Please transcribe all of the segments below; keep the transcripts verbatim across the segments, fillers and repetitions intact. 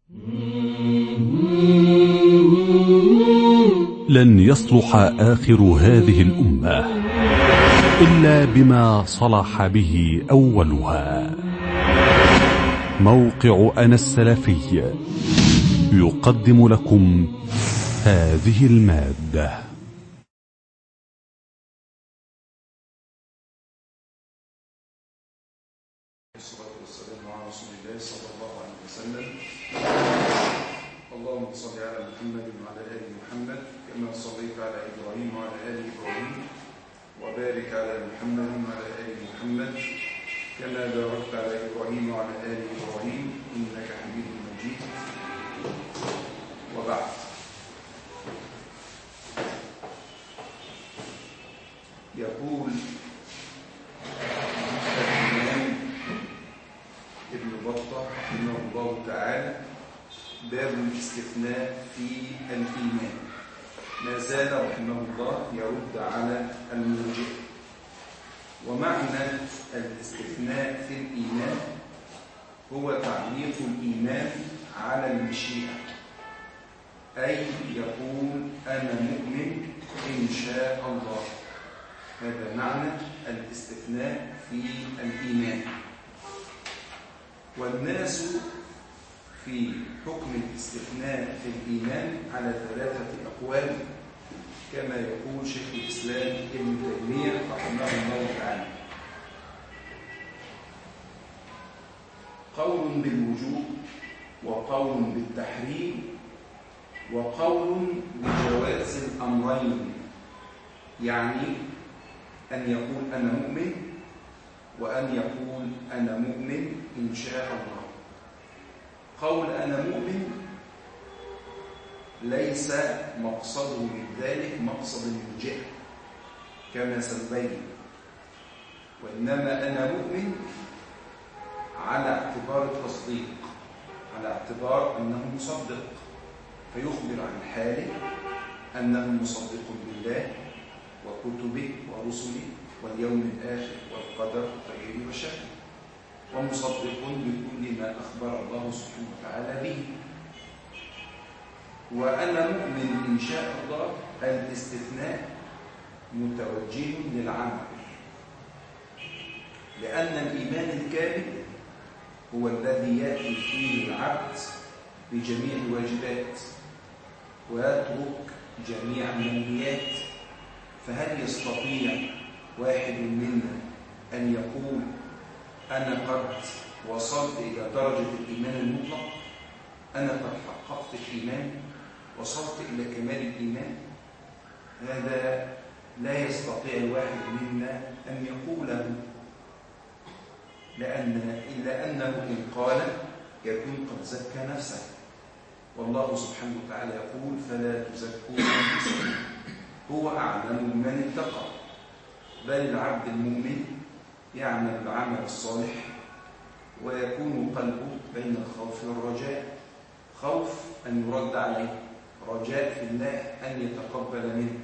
لن يصلح آخر هذه الأمة إلا بما صلح به أولها. موقع أنا السلفي يقدم لكم هذه المادة. الصلاة والسلام على رسول الله صلى الله عليه وسلم. اللهم صل على محمد وعلى آل محمد كما صليت على إبراهيم وعلى آل إبراهيم، وبارك على محمد وعلى آل محمد كما باركت على إبراهيم وعلى آل إبراهيم إنك حميد مجيد. وبعد، يقول الإمام ابن بطة رحمه الله تعالى: باب الاستثناء في الإيمان. ما زال رحمه الله يرد على المرجئة. ومعنى الاستثناء في الإيمان هو تعليق الإيمان على المشيئة، أي يقول أنا مؤمن إن شاء الله. هذا معنى الاستثناء في الإيمان. والناس في حكم الاستثناء في الإيمان على ثلاثة أقوال، كما يقول شيخ الإسلام ابن تيمية رحمه الله تعالى: قول بالوجوب، وقول بالتحريم، وقول بجواز الأمرين. يعني أن يقول أنا مؤمن، وأن يقول أنا مؤمن إن شاء الله. قول أنا مؤمن ليس مقصده من ذلك مقصد المرجئة كما سنبين، وإنما أنا مؤمن على اعتبار التصديق، على اعتبار أنه مصدق، فيخبر عن حاله أنه مصدق بالله وكتبه ورسله واليوم الآخر والقدر خيره وشره، ومصدق بكل ما أخبر الله سبحانه وتعالى به. وأنا مؤمن إن شاء الله الاستثناء متوجه للعمل، لأن الإيمان الكامل هو الذي يأتي فيه العبد بجميع الواجبات ويترك جميع المنهيات. فهل يستطيع واحد منا أن يقول أنا قد وصلت إلى درجة الإيمان المطلق، أنا قد حققت الإيمان، وصلت إلى كمال الإيمان؟ هذا لا يستطيع الواحد منا أن يقوله، لأن إلا أنه إن قال يكون قد زكى نفسه، والله سبحانه وتعالى يقول: فلا تزكوا أنفسكم هو أعلم من اتقى. بل العبد المؤمن يعمل العمل الصالح ويكون قلبه بين الخوف والرجاء، خوف أن يرد عليه، رجاء في الله أن يتقبل منه.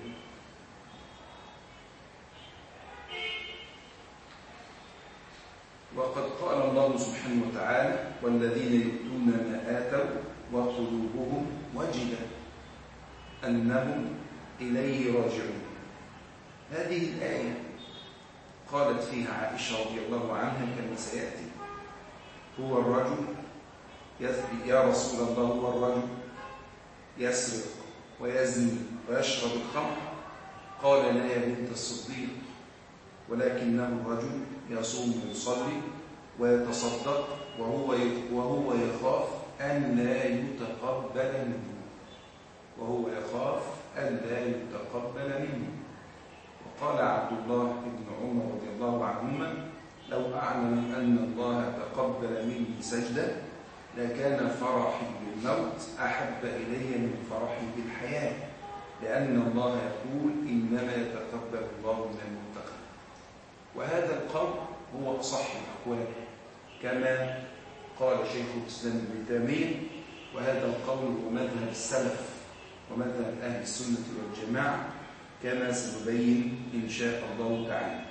وقد قال الله سبحانه وتعالى: والذين يؤتون ما آتوا وقلوبهم وجلة أنهم إليه راجعون. هذه الآية قالت فيها عائشة رضي الله عنها كما سيأتي: هو الرجل يا رسول الله، هو الرجل يسرق ويزني ويشرب الخمر؟ قال: لا يا بنت الصديق، ولكنه الرجل يصوم ويصلي ويتصدق وهو وهو يخاف أن لا يتقبل منه، وهو يخاف أن لا يتقبل منه. وقال عبد الله بن عمر رضي الله عنهما: لو أعلم أن الله تقبل مني سجدة لكان فرحي بالموت أحب إلي من فرحي بالحياة، لأن الله يقول: إنما يتقبل الله من المتقين. وهذا القول هو أصح الأقوال كما قال شيخ الإسلام ابن تيمية، وهذا القول هو مذهب السلف ومذهب أهل السنة والجماعة كما سنبين إن شاء الله تعالى.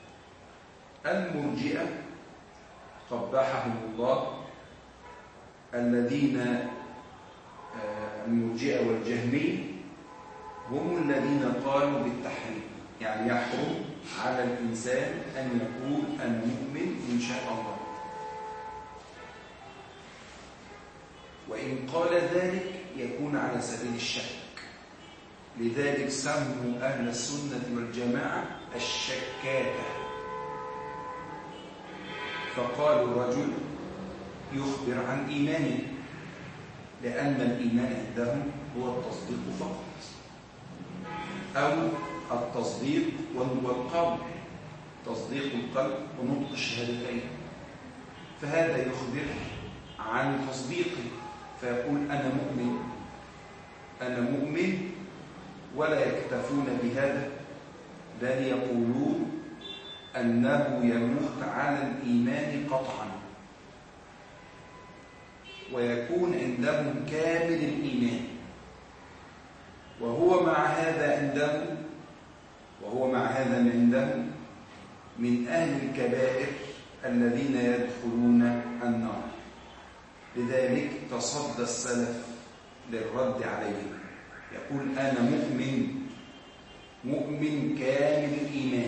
المرجئة قبحهم الله الذين المرجئة والجهمية هم الذين قالوا بالتحريم، يعني يحرم على الإنسان أن يقول المؤمن إن شاء الله، وإن قال ذلك يكون على سبيل الشك. لذلك سموا أهل السنة والجماعة الشكاكة. فقالوا رجل يخبر عن إيمانه، لأن الإيمان عندهم هو التصديق فقط، أو التصديق والقول، تصديق القلب ونطق الشهادتين. فهذا يخبر عن تصديقه فيقول أنا مؤمن أنا مؤمن، ولا يكتفون بهذا، بل يقولون أنه يموت على الإيمان قطعا، ويكون عندهم كامل الإيمان، وهو مع هذا عندهم وهو مع هذا عندهم من أهل الكبائر الذين يدخلون النار. لذلك تصدى السلف للرد عليهم، يقول أنا مؤمن مؤمن كامل الإيمان،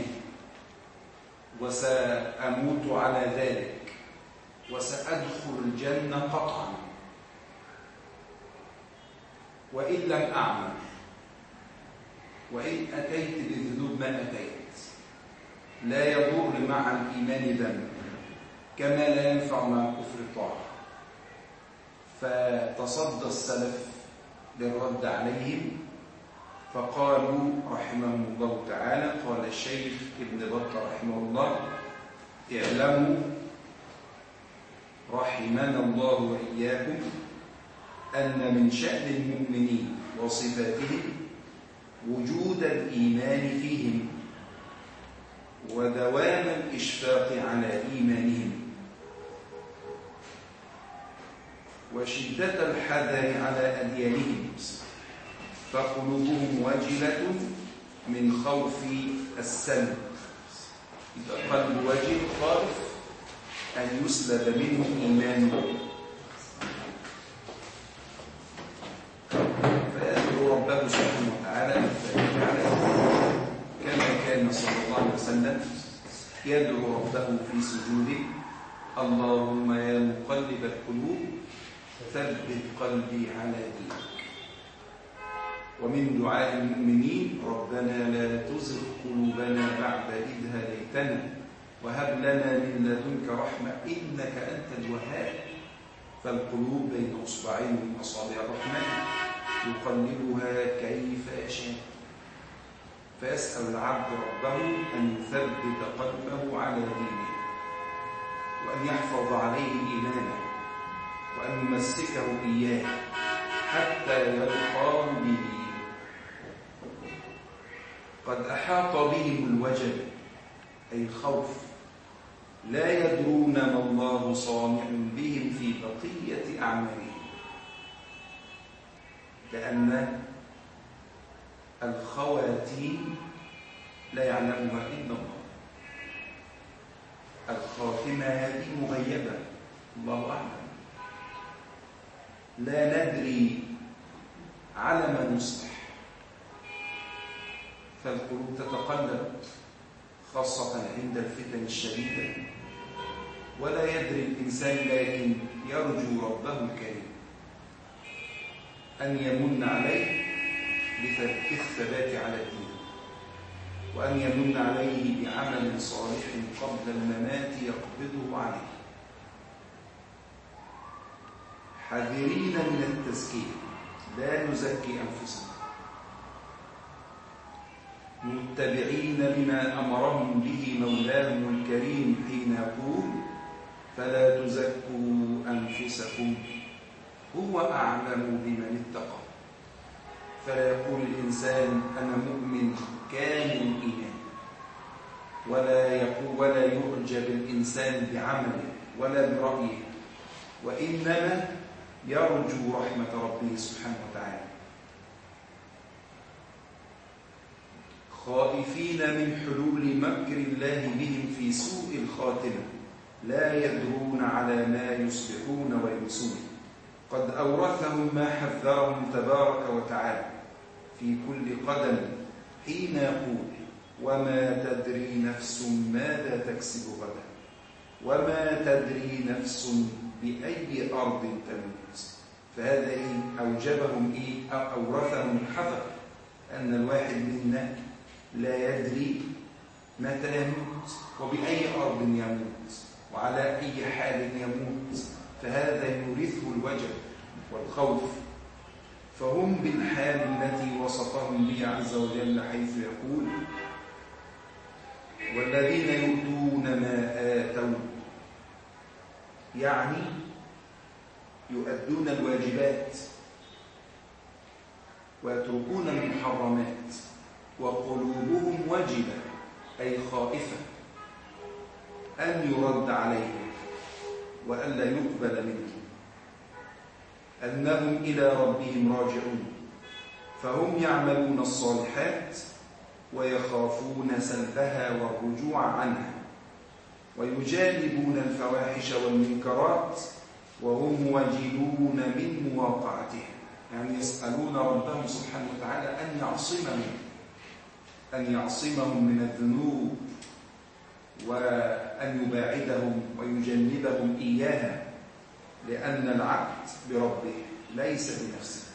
وسأموت على ذلك، وسأدخل الجنة قطعا، وإن لم أعمل، وإن أتيت بذنوب ما أتيت، لا يضر مع الإيمان ذنب، كما لا ينفع مع الكفر طاعة. فتصدى السلف للرد عليهم، فقالوا رحمهم الله تعالى، قال الشيخ ابن بطة رحمه الله: اعلموا رحمنا الله وإياكم أن من شأن المؤمنين وصفاتهم وجود الإيمان فيهم، ودوام الإشفاق على إيمانهم، وشدة الحذر على أديانهم، فقلوبهم وجلة من خوف السلب. إذا قلب وجل خائف أن يسلب منه إيمانه، فيدعو ربه سبحانه وتعالى كما كان صلى الله عليه وسلم يدعو ربه في سجوده: اللهم يا مقلب القلوب ثبت قلبي على دينك. ومن دعاء المؤمنين: ربنا لا تزغ قلوبنا بعد إذ هديتنا وهب لنا من لدنك رحمة إنك أنت الوهاب. فالقلوب بين أصبعين من أصابع الرحمن يقلبها كيف يشاء، فيسأل العبد ربه أن يثبت قلبه على دينه، وأن يحفظ عليه إيمانه، وأن يمسكه إياه حتى يلقاه به. قد أحاط بهم الوجل أي الخوف، لا يدرون ما الله صانع بهم في بقية أعمالهم، لأن الخواتيم لا يعلمها إلا الله. الخاتمة هذه مغيبة، الله أعلم. لا ندري على ما نصبح، فالقلوب تتقلب خاصة عند الفتن الشديدة، ولا يدري الإنسان، لكن يرجو ربه الكريم أن يمن عليه بالثبات على الدين، وأن يمن عليه بعمل صالح قبل الممات يقبضه عليه، حذرين من التزكية، لا نزكي أنفسنا، متبعين لما أمرهم به مولاهم الكريم حين يقول: فلا تزكوا أنفسكم هو أعلم بمن اتقى. فلا يقول الإنسان أنا مؤمن كامل الإيمان، ولا يقول ولا يعجب الإنسان بعمله ولا برأيه، وإنما يرجو رحمة ربه سبحانه وتعالى، خائفين من حلول مكر الله بهم في سوء الخاتمة، لا يدرون على ما يصبحون ويمسون. قد أورثهم ما حذرهم تبارك وتعالى في كل قدم حين يقول وما تدري نفس ماذا تكسب غدا وما تدري نفس بأي أرض تموت. فهذا إيه؟ أوجبهم إيه؟ أو أورثهم الحذر أن الواحد منا لا يدري متى يموت وبأي أرض يموت وعلى أي حال يموت، فهذا يورثه الوجل والخوف. فهم بالحال التي وصفهم بها عز وجل حيث يقول والذين يؤتون ما آتوا، يعني يؤدون الواجبات ويتركون المحرمات وقلوبهم وجلة أي خائفة أن يرد عليهم وألا يقبل منهم، أنهم إلى ربهم راجعون. فهم يعملون الصالحات ويخافون سلبها والرجوع عنها، ويجانبون الفواحش والمنكرات وهم وجلون من مواقعتها، يعني يسألون ربهم سبحانه وتعالى أن يعصمهم أن يعصمهم من الذنوب وأن يباعدهم ويجنبهم إياها، لأن العبد بربه ليس بنفسه.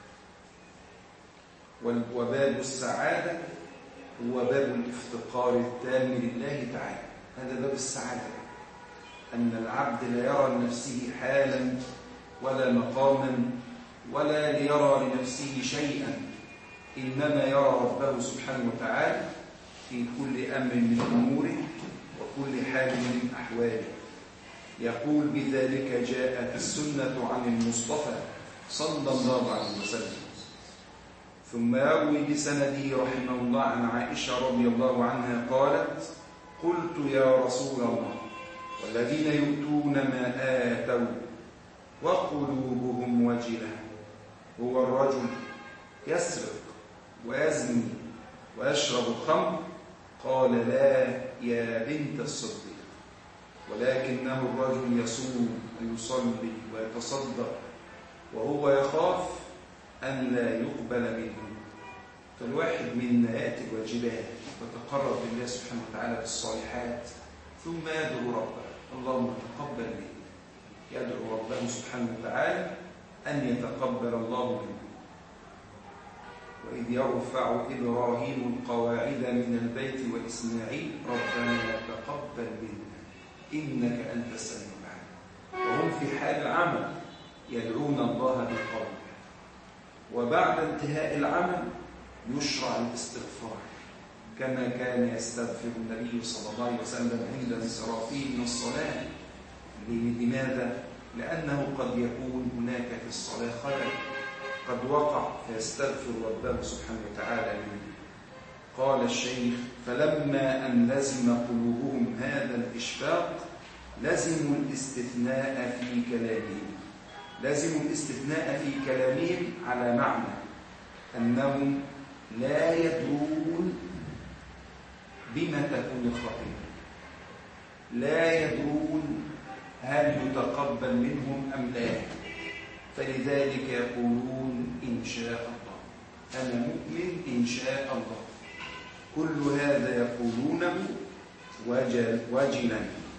وباب السعادة هو باب الافتقار التام لله تعالى. هذا باب السعادة، أن العبد لا يرى لنفسه حالا ولا مقاما ولا ليرى لنفسه شيئا، إنما يرى ربه سبحانه وتعالى في كل أمر من أموره وكل حال من أحواله. يقول بذلك جاءت السنة عن المصطفى صلى الله عليه وسلم. ثم يروي بسنده رحمه الله عن عائشة رضي الله عنها قالت قلت يا رسول الله والذين يؤتون ما آتوا وقلوبهم وجلة هو الرجل يسرق ويزني ويشرب الخمر؟ قال لا يا بنت الصديق، ولكنه الرجل يصوم ويصلي ويتصدق وهو يخاف أن لا يقبل منه. فالواحد منا يأتي الواجبات وتقرب لله سبحانه وتعالى بالصالحات ثم يدعو ربه اللهم تقبل مني، يدعو ربه سبحانه وتعالى أن يتقبل الله منه. وإذ يرفع إبراهيم القواعد من البيت وإسماعيل ربنا تقبل منا إنك أنت السميع العليم. وهم في حال العمل يدعون الله بالقول، وبعد انتهاء العمل يشرع الاستغفار كما كان يستغفر النبي صلى الله عليه وسلم عند انصرافه من الصلاة. لماذا؟ لأنه قد يكون هناك في الصلاة خلل قد وقع فيستغفر ربه سبحانه وتعالى منه. قال الشيخ فلما أن لزم قلوبهم هذا الإشفاق لزموا الاستثناء في كلامهم لزموا الاستثناء في كلامهم على معنى أنهم لا يدرون بما تكون الخطيئة، لا يدرون هل يتقبل منهم أم لا، فلذلك يقولون إن شاء الله، أنا مؤمن إن شاء الله. كل هذا يقولونه وجل وجلا.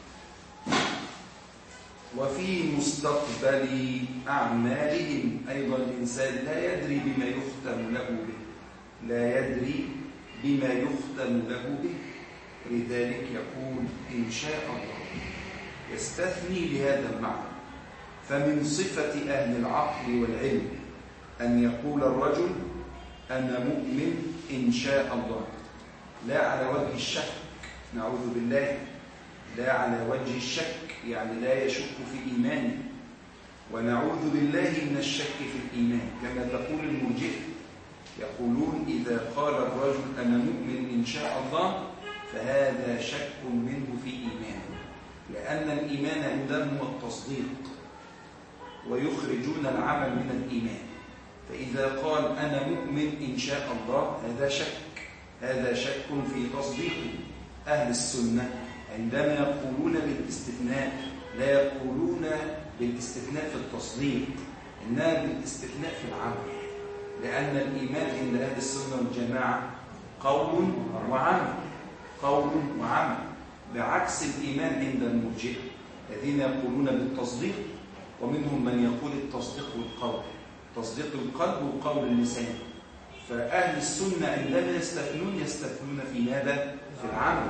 وفي مستقبل أعمالهم أيضا الإنسان لا يدري بما يختم له به لا يدري بما يختم له به لذلك يقول إن شاء الله، يستثني لهذا المعنى. فمن صفة أهل العقل والعلم أن يقول الرجل أنا مؤمن إن شاء الله، لا على وجه الشك، نعوذ بالله، لا على وجه الشك يعني لا يشك في إيمانه، ونعوذ بالله من الشك في الإيمان كما تقول المرجئة، يقولون إذا قال الرجل أنا مؤمن إن شاء الله فهذا شك منه في إيمانه، لأن الإيمان عندهم هو التصديق ويخرجون العمل من الإيمان. فإذا قال أنا مؤمن إن شاء الله هذا شك هذا شك في تصديقه. أهل السنة عندما يقولون بالاستثناء لا يقولون بالاستثناء في التصديق، إنها بالاستثناء في العمل، لأن الإيمان عند أهل السنة والجماعة قول وعمل، قول وعمل، بعكس الإيمان عند المرجئة الذين يقولون بالتصديق، ومنهم من يقول التصديق بالقول، تصديق القلب وقول اللسان. فأهل السنة عندما يستثنون يستثنون في ماذا؟ في العمل،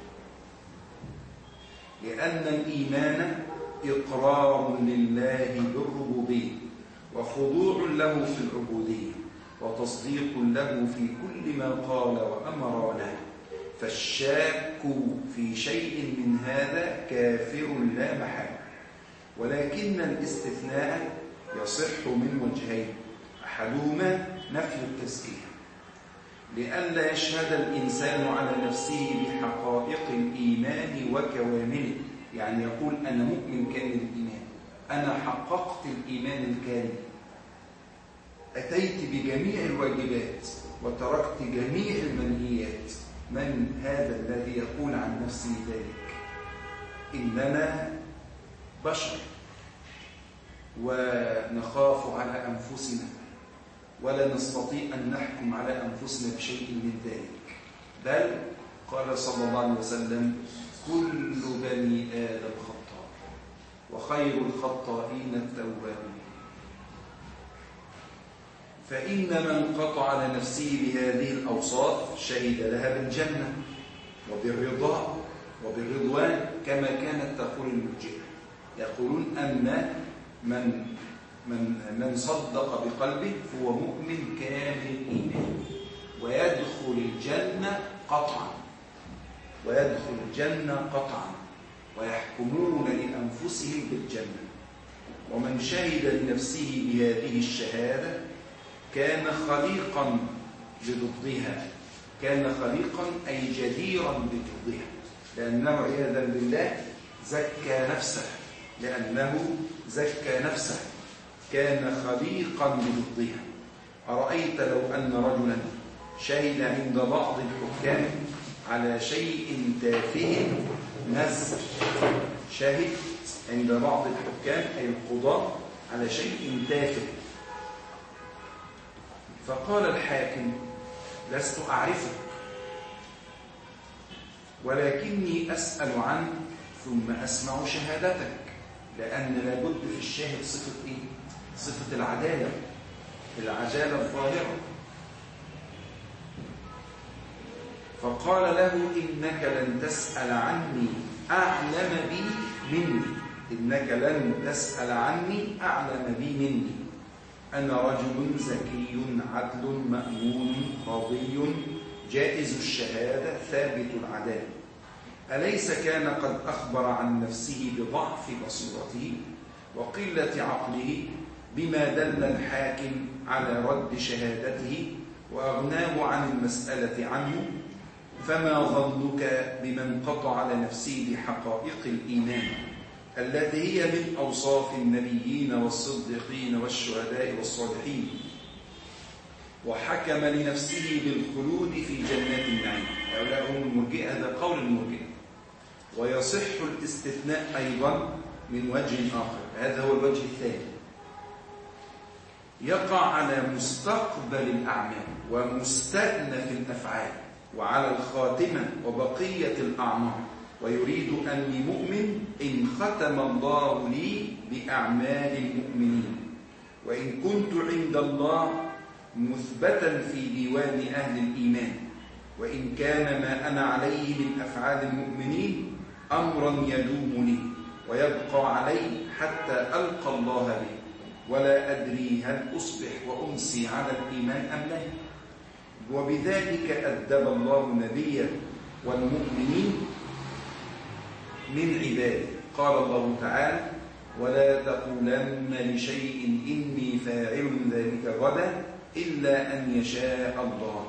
لأن الإيمان إقرار لله بالربوبية وخضوع له في العبودية وتصديق له في كل ما قال وأمر له. فالشاك في شيء من هذا كافر لا محالة. ولكن الاستثناء يصح من وجهين، أحدهما نفي التزكية، لئلا يشهد الإنسان على نفسه بحقائق الإيمان وكوامله، يعني يقول أنا مؤمن كامل الإيمان، أنا حققت الإيمان الكامل، أتيت بجميع الواجبات وتركت جميع المنهيات. من هذا الذي يقول عن نفسه ذلك؟ إننا بشر ونخاف على أنفسنا، ولا نستطيع أن نحكم على أنفسنا بشيء من ذلك. بل قال صلى الله عليه وسلم: كل بني آدم خطاء وخير الخطائين التوابون. فإن من قطع على نفسه بهذه الأوصاف شهد لها بالجنة وبالرضا وبالرضوان، كما كانت تقول المرجئة، يقولون أن من من من صدق بقلبه فهو مؤمن كامل الإيمان ويدخل الجنة قطعا، ويدخل الجنة قطعا، ويحكمون لأنفسهم بالجنة. ومن شهد لنفسه بهذه الشهادة كان خليقا بضدها، كان خليقا أي جديرا بضدها، لأنه عياذا بالله زكى نفسه، لأنه زكى نفسه كان خليقا بضدها. أرأيت لو أن رجلا شهد عند بعض الحكام على شيء تافه نزل، شهد عند بعض الحكام أي القضاة على شيء تافه، فقال الحاكم: لست أعرفك ولكني أسأل عنك ثم أسمع شهادتك، لأن لابد في الشاهد صفة إيه؟ صفة العدالة، العدالة الظاهرة. فقال له: إنك لن تسأل عني أعلم بي مني، إنك لن تسأل عني أعلم بي مني، أنا رجل زكي عدل مأمون راضي جائز الشهادة ثابت العدالة. أليس كان قد أخبر عن نفسه بضعف بصيرته وقلة عقله، بما دل الحاكم على رد شهادته وأغناه عن المسألة عنه؟ فما ظنك بمن قطع على نفسه بحقائق الإيمان التي هي من أوصاف النبيين والصديقين والشهداء والصالحين، وحكم لنفسه بالخلود في جنات النعيم؟ هؤلاء هم المرجئة، هذا قول المرجئة. ويصح الاستثناء أيضا من وجه آخر، هذا هو الوجه الثاني، يقع على مستقبل الأعمال ومستأنف الأفعال وعلى الخاتمة وبقية الأعمار، ويريد أني مؤمن إن ختم الله لي بأعمال المؤمنين، وإن كنت عند الله مثبتا في ديوان أهل الإيمان، وإن كان ما أنا عليه من أفعال المؤمنين أمرا يدوم لي ويبقى علي حتى ألقى الله به، ولا أدري هل أصبح وأمسي على الإيمان أم لا. وبذلك أدب الله نبيه والمؤمنين من عباده. قال الله تعالى: ولا تقولن لشيء إني فاعل ذلك غدا إلا أن يشاء الله.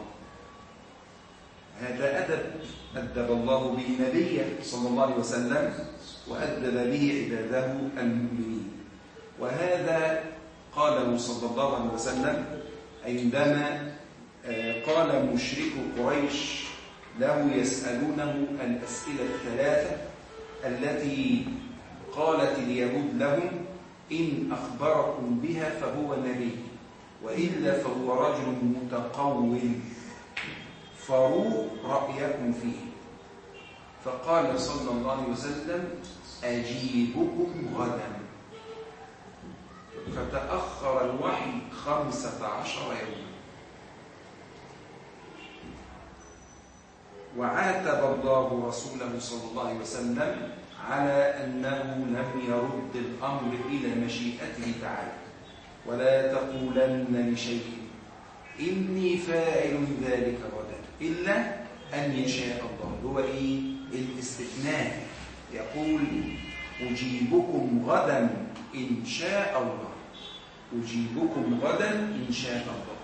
هذا أدب أدب الله به نبيه صلى الله عليه وسلم، وأدب به عباده المؤمنين. وهذا قاله صلى الله عليه وسلم عندما قال مشرك قريش له يسألونه الأسئلة الثلاثة التي قالت اليهود لهم: إن أخبركم بها فهو نبي، وإلا فهو رجل متقول فروا رأيكم فيه. فقال صلى الله عليه وسلم أجيبكم غدا. فتأخر الوحي خمسة عشر يوما. وعاتب الله رسوله صلى الله عليه وسلم على أنه لم يرد الأمر إلى مشيئته تعالى. ولا تقولن لشيء إني فاعل ذلك غدا إلا أن يشاء الله. هو إيه؟ الاستثناء. يقول أجيبكم غدا إن شاء الله. أجيبكم غدا إن شاء الله.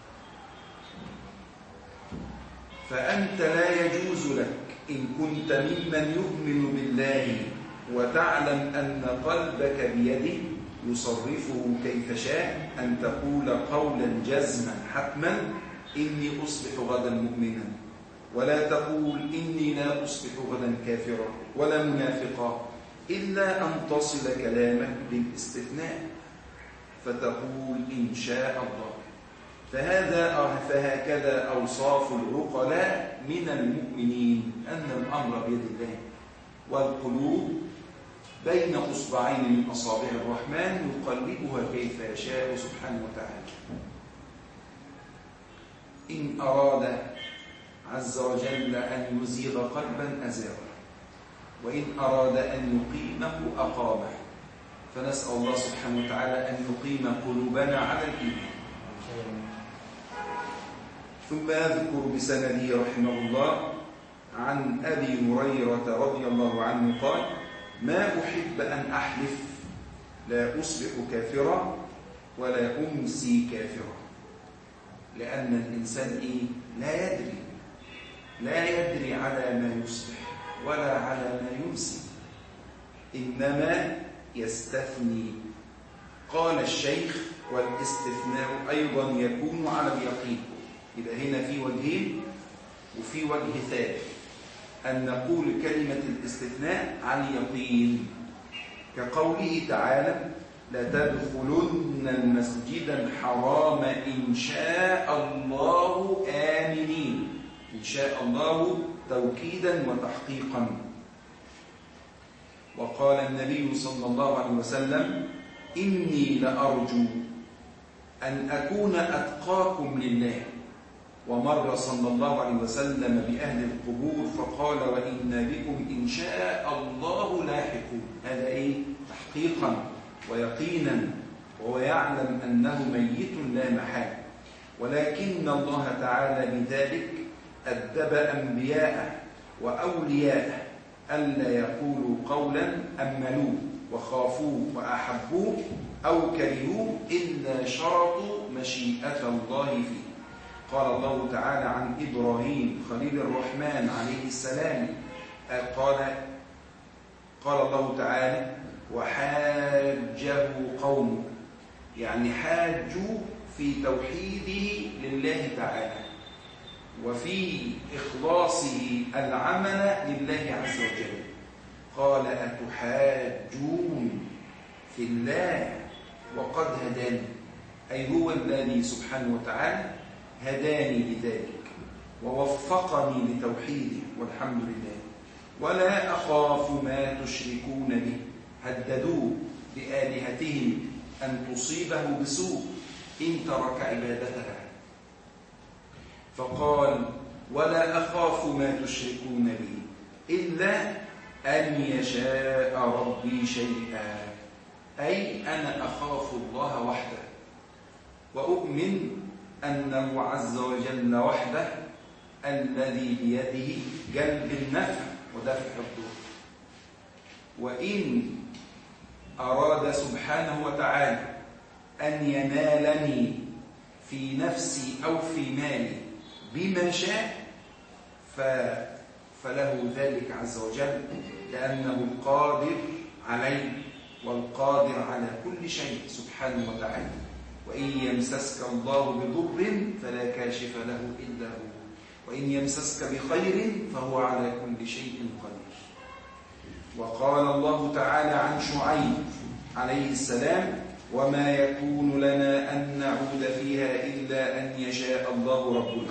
فأنت لا يجوز لك إن كنت ممن يؤمن بالله وتعلم أن قلبك بيده يصرفه كيف شاء أن تقول قولا جزما حتما إني أصبح غدا مؤمنا، ولا تقول إني لا أصبح غدا كافرا ولا منافقا، إلا أن تصل كلامك بالاستثناء فتقول إن شاء الله. فهذا فهكذا أوصاف العقلاء من المؤمنين، أن الأمر بيد الله والقلوب بين أصبعين من أصابع الرحمن يقلبها كيف يشاء سبحانه وتعالى. إن أراد عز وجل أن يزيغ قلبا أزاغه، وإن أراد أن يقيمه أقامه. فنسأل الله سبحانه وتعالى أن يقيم قلوبنا على الإيمان. ثم يذكر بسنده رحمه الله عن أبي هريرة رضي الله عنه قال: ما أحب أن أحلف لا أصبح كافرا ولا أمسي كافرا. لأن الإنسان إيه؟ لا يدري لا يدري على ما يصبح ولا على ما يمسي، إنما يستثني. قال الشيخ: والاستثناء أيضا يكون على اليقين. يبقى هنا في وجهين وفي وجه ثالث، أن نقول كلمة الاستثناء عن يقين، كقوله تعالى: لتدخلن المسجد الحرام إن شاء الله آمنين. إن شاء الله توكيدا وتحقيقا. وقال النبي صلى الله عليه وسلم: إني لأرجو أن أكون أتقاكم لله. ومر صلى الله عليه وسلم بأهل القبور فقال: وإنا بكم إن شاء الله لاحقون. هذا إيه؟ تحقيقا ويقينا، وهو يعلم أنه ميت لا محالة. ولكن الله تعالى بذلك أدب أنبياءه وأولياءه ألا يقولوا قولا أملوه وخافوه وأحبوه أو كرهوه إلا شرطوا مشيئة الله فيه. قال الله تعالى عن إبراهيم خليل الرحمن عليه السلام قال قال الله تعالى: وحاجه قومه، يعني حاجوا في توحيده لله تعالى وفي إخلاصه العمل لله عز وجل. قال: أتحاجون في الله وقد هداني، أي هو الذي سبحانه وتعالى هداني لذلك ووفقني لتوحيده والحمد لله. ولا أخاف ما تشركون به. هددوه بآلهتهم أن تصيبه بسوء إن ترك عبادتها، فقال: ولا أخاف ما تشركون به إلا أن يشاء ربي شيئا، أي أنا أخاف الله وحده، وأؤمن أنه عز وجل وحده الذي بيده جلب النفع ودفع الضر. وإن أراد سبحانه وتعالى أن ينالني في نفسي أو في مالي بما شاء فله ذلك عز وجل، لأنه القادر عليه والقادر على كل شيء سبحانه وتعالى. وإن يمسسك الله بضر فلا كاشف له إلا هو، وإن يمسسك بخير فهو على كل شيء قدير. وقال الله تعالى عن شعيب: عليه السلام: وما يكون لنا أن نعود فيها إلا أن يشاء الله ربنا.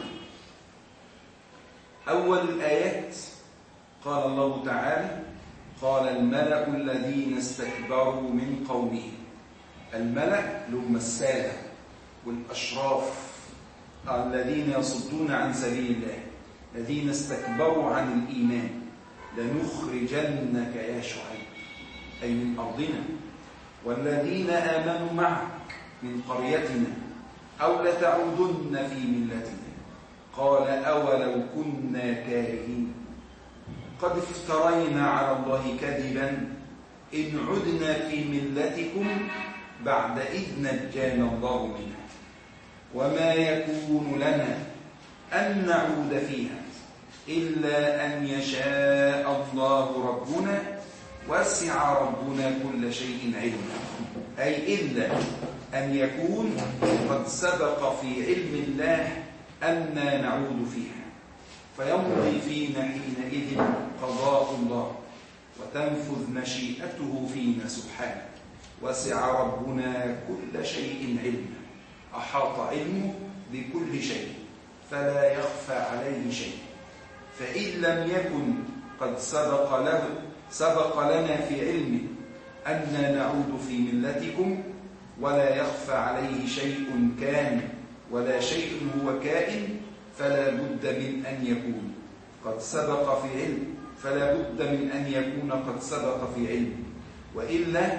أول الآيات قال الله تعالى: قال الملأ الذين استكبروا من قومه. الملأ لهم السادة والأشراف الذين يصدون عن سبيل الله، الذين استكبروا عن الإيمان: لنخرجنك يا شعيب، أي من أرضنا، والذين آمنوا معك من قريتنا، أو لتعودن في ملتنا. قال: أولو كنا كارهين قد افترينا على الله كذبا إن عدنا في ملتكم بعد إذ نجانا الله منها، وما يكون لنا أن نعود فيها إلا أن يشاء الله ربنا وسع ربنا كل شيء علما. أي إلا أن يكون قد سبق في علم الله أننا نعود فيها، فيمضي فينا حينئذ قضاء الله وتنفذ مشيئته فينا سبحانه. وسع ربنا كل شيء علما، أحاط علمه بكل شيء فلا يخفى عليه شيء. فإن لم يكن قد سبق له سبق لنا في علمه أننا نعود في ملتكم، ولا يخفى عليه شيء كان ولا شيء هو كائن، فلا بد من أن يكون قد سبق في علم فلا بد من أن يكون قد سبق في علم، وإلا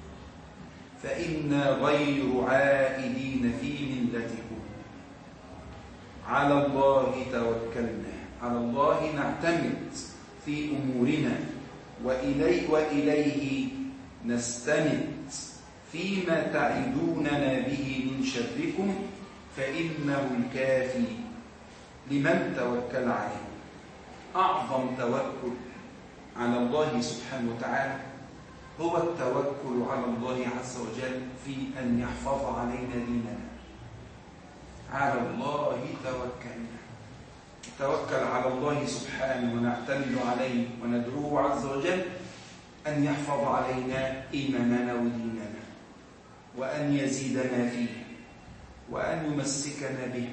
فإنا غير عائدين في ملتكم. على الله توكلنا، على الله نعتمد في أمورنا، وإليه, وإليه نستند فيما تعدوننا به من شركم، فإنه الكافي لمن توكل عليه. أعظم توكل على الله سبحانه وتعالى هو التوكل على الله عز وجل في أن يحفظ علينا ديننا. على الله توكلنا، نتوكل على الله سبحانه ونعتمد عليه وندعوه عز وجل أن يحفظ علينا إيماننا وديننا، وأن يزيدنا فيه، وأن يمسكنا به،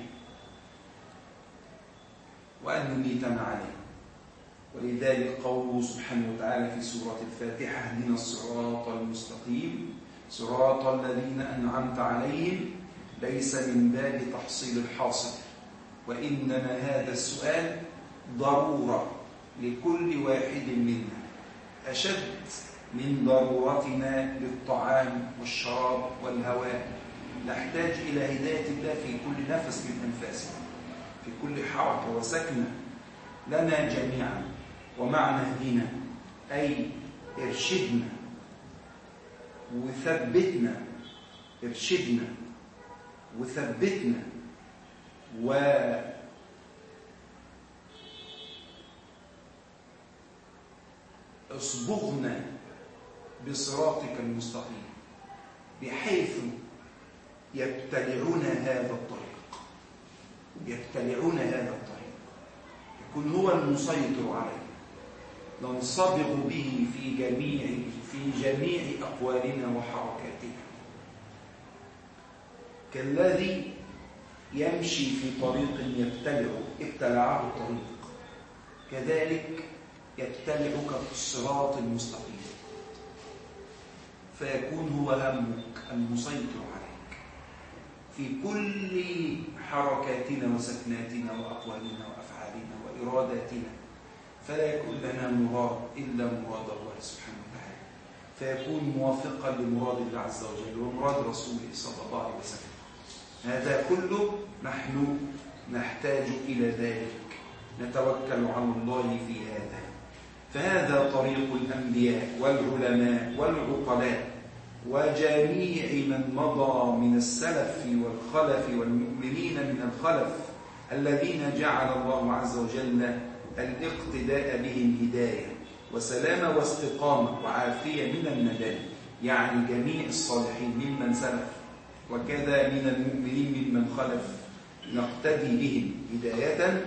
وأن يميتنا عليه. ولذلك قوله سبحانه وتعالى في سورة الفاتحة: اهدنا الصراط المستقيم صراط الذين أنعمت عليهم، ليس من باب تحصيل الحاصل، وإنما هذا السؤال ضرورة لكل واحد منا، أشد من ضرورتنا للطعام والشراب والهواء. نحتاج إلى هداية الله في كل نفس من أنفاسنا، في كل حركة وسكنة لنا جميعا. ومعنى اهدنا أي ارشدنا وثبتنا، ارشدنا وثبتنا واصبغنا بصراطك المستقيم، بحيث يبتلعون هذا الطريق، يبتلعون هذا الطريق، يكون هو المسيطر عليه، ننصبغ به في جميع في جميع أقوالنا وحركاتنا. كالذي يمشي في طريق يبتلع ابتلعه الطريق، كذلك يبتلعك الصراط المستقيم، فيكون هو همك المسيطر عليك في كل حركاتنا وسكناتنا وأقوالنا وأفعالنا وإراداتنا، فلا يكون لنا مراد إلا مراد الله سبحانه وتعالى، فيكون موافقا لمراد الله عز وجل ومراد رسوله صلى الله عليه وسلم. هذا كله نحن نحتاج إلى ذلك، نتوكل على الله في هذا. فهذا طريق الأنبياء والعلماء والعقلاء وجميع من مضى من السلف والخلف والمؤمنين من الخلف، الذين جعل الله عز وجل الاقتداء بهم هداية وسلامة واستقامة وعافية من الندامة، يعني جميع الصالحين ممن سلف وكذا من المؤمنين ممن خلف، نقتدي بهم هداية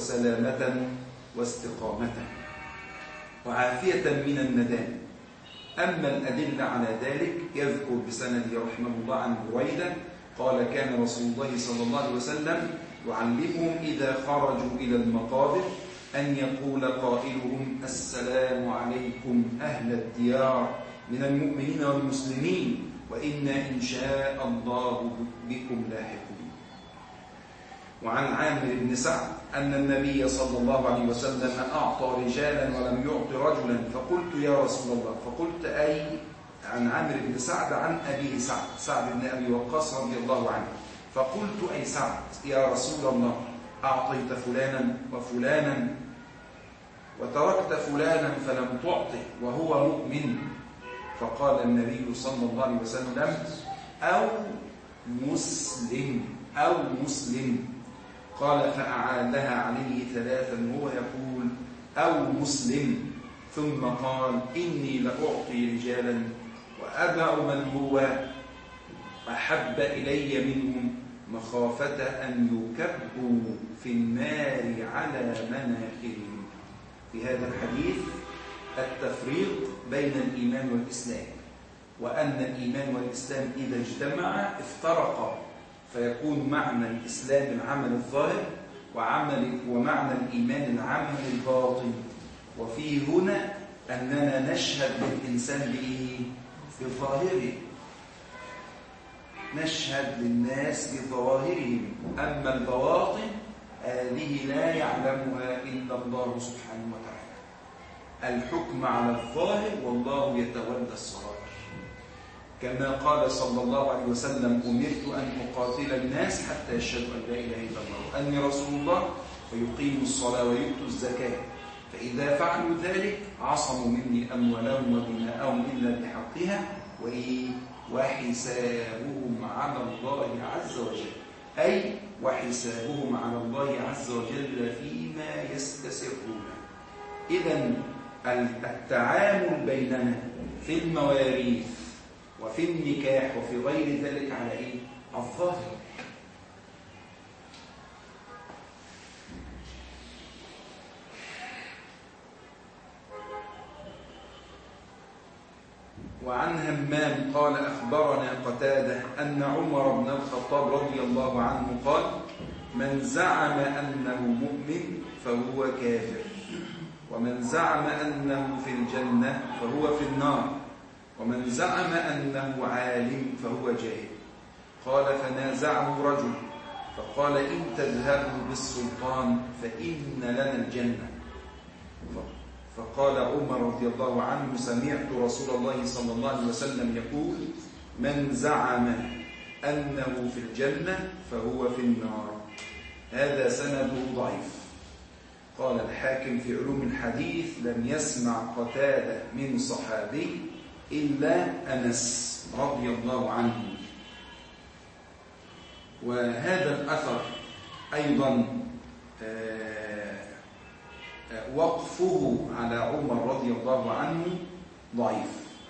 وسلامة واستقامة وعافية من الندامة. أما الأدلة على ذلك يذكر بسنده رحمه الله عن بريدة قال كان رسول الله صلى الله عليه وسلم يعلمهم إذا خرجوا إلى المقابر أن يقول قائلهم السلام عليكم أهل الديار من المؤمنين والمسلمين وإنا إن شاء الله بكم لاحقون. وعن عامر بن سعد أن النبي صلى الله عليه وسلم أعطى رجالا ولم يعط رجلا فقلت يا رسول الله، فقلت أي عن عامر بن سعد عن أبيه سعد سعد بن أبي وقاص رضي الله عنه، فقلت أي سعد يا رسول الله أعطيت فلانا وفلانا وتركت فلانا فلم تعطه وهو مؤمن، فقال النبي صلى الله عليه وسلم أو مسلم أو مسلم. قال فأعادها عليه ثلاثا وهو يقول أو مسلم، ثم قال إني لأعطي رجالا وأدع من هو أحب إلي منهم مخافة أن يكبوا في النار على مناخرهم. في هذا الحديث التفريق بين الإيمان والإسلام، وأن الإيمان والإسلام إذا اجتمعا افترقا، فيكون معنى الإسلام العمل الظاهر وعمل ومعنى الإيمان العمل الباطن. وفي هنا أننا نشهد للإنسان بإيه؟ بظاهره، نشهد للناس بظواهرهم، أما البواطن هذه لا يعلمها إلا الله سبحانه وتعالى. الحكم على الظاهر والله يتولى السرائر، كما قال صلى الله عليه وسلم أمرت أن أقاتل الناس حتى يشهدوا أن لا إله إلا الله وأني رسول الله فيقيموا الصلاة ويؤتوا الزكاة، فإذا فعلوا ذلك عصموا مني أموالهم ودماءهم إلا بحقها وحسابهم على الله عز وجل، أي وحسابهم على الله عز وجل فيما يستسرون. إذن التعامل بيننا في المواريث وفي النكاح وفي غير ذلك على إيه؟ الظاهر. وعن همام قال أخبرنا قتادة أن عمر بن الخطاب رضي الله عنه قال من زعم أنه مؤمن فهو كافر، ومن زعم أنه في الجنة فهو في النار، ومن زعم أنه عالم فهو جاهل. قال فنازعه رجل فقال إن تذهبوا بالسلطان فإن لنا الجنة. فقال عمر رضي الله عنه سمعت رسول الله صلى الله عليه وسلم يقول من زعم أنه في الجنة فهو في النار. هذا سنده ضعيف. قال الحاكم في علوم الحديث لم يسمع قتادة من صحابي إلا أنس رضي الله عنه. وهذا الأثر أيضا وقفه على عمر رضي الله عنه ضعيف.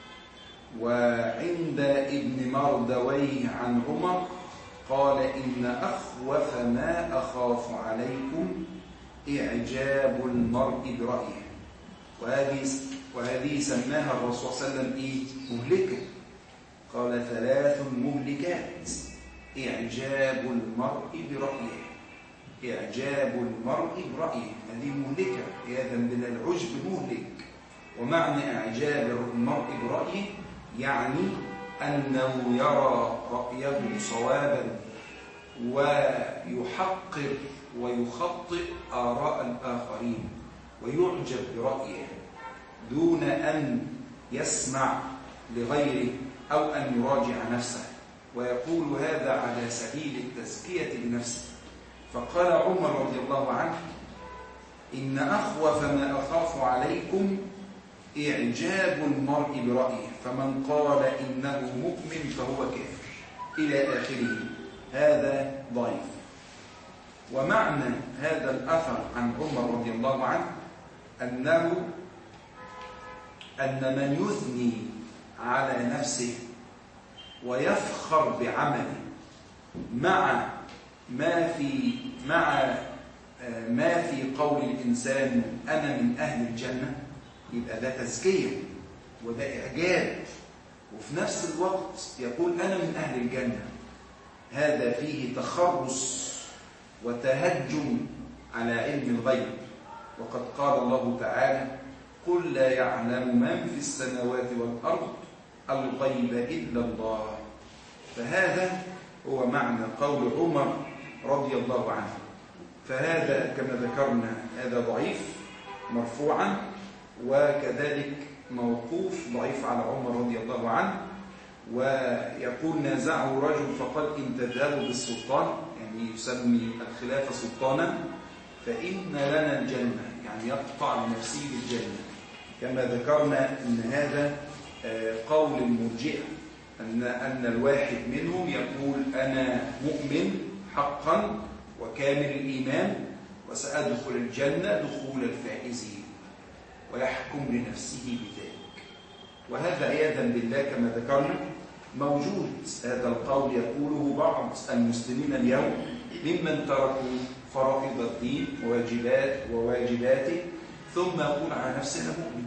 وعند ابن مردويه عن عمر قال إن أخوف ما أخاف عليكم إعجاب المرء برأيه، وهذه وهذه سماها الرسول صلى الله عليه وسلم إيه؟ مهلكة. قال ثلاث مهلكات: إعجاب المرء برأيه، إعجاب المرء برأيه، هذه مهلكة عياذا بالله، العجب مهلك. ومعنى إعجاب المرء برأيه يعني أنه يرى رأيه صوابا ويحقر ويخطئ آراء الآخرين ويعجب برأيه دون أن يسمع لغيره أو أن يراجع نفسه، ويقول هذا على سبيل التزكية لنفسه. فقال عمر رضي الله عنه إن أخوف ما أخاف عليكم إعجاب المرء برأيه، فمن قال إنه مؤمن فهو كافر إلى آخره. هذا ضعيف. ومعنى هذا الأثر عن عمر رضي الله عنه أنه أن من يثني على نفسه ويفخر بعمله مع ما في مع ما في قول الإنسان أنا من أهل الجنة، يبقى ده تزكية، وده إعجاب، وفي نفس الوقت يقول أنا من أهل الجنة. هذا فيه تخرص وتهجم على علم الغيب. وقد قال الله تعالى: قل لا يعلم من في السماوات والأرض الغيب إلا الله. فهذا هو معنى قول عمر رضي الله عنه. فهذا كما ذكرنا هذا ضعيف مرفوعا، وكذلك موقوف ضعيف على عمر رضي الله عنه. ويقول: نازعه رجل فقال: إن تذهبوا بالسلطان، يعني يسمي الخلافة سلطانا، فإن لنا الجنة، يعني يقطع لنفسه بالجنة. كما ذكرنا أن هذا قول المرجئة، أن أن الواحد منهم يقول: أنا مؤمن حقا وكامل الإيمان وسأدخل الجنة دخول الفائزين، ويحكم لنفسه بذلك. وهذا عياذا بالله كما ذكرنا موجود. هذا القول يقوله بعض المسلمين اليوم ممن تركوا فرائض الدين وواجبات وواجباته، ثم يقول على نفسه: أنا مؤمن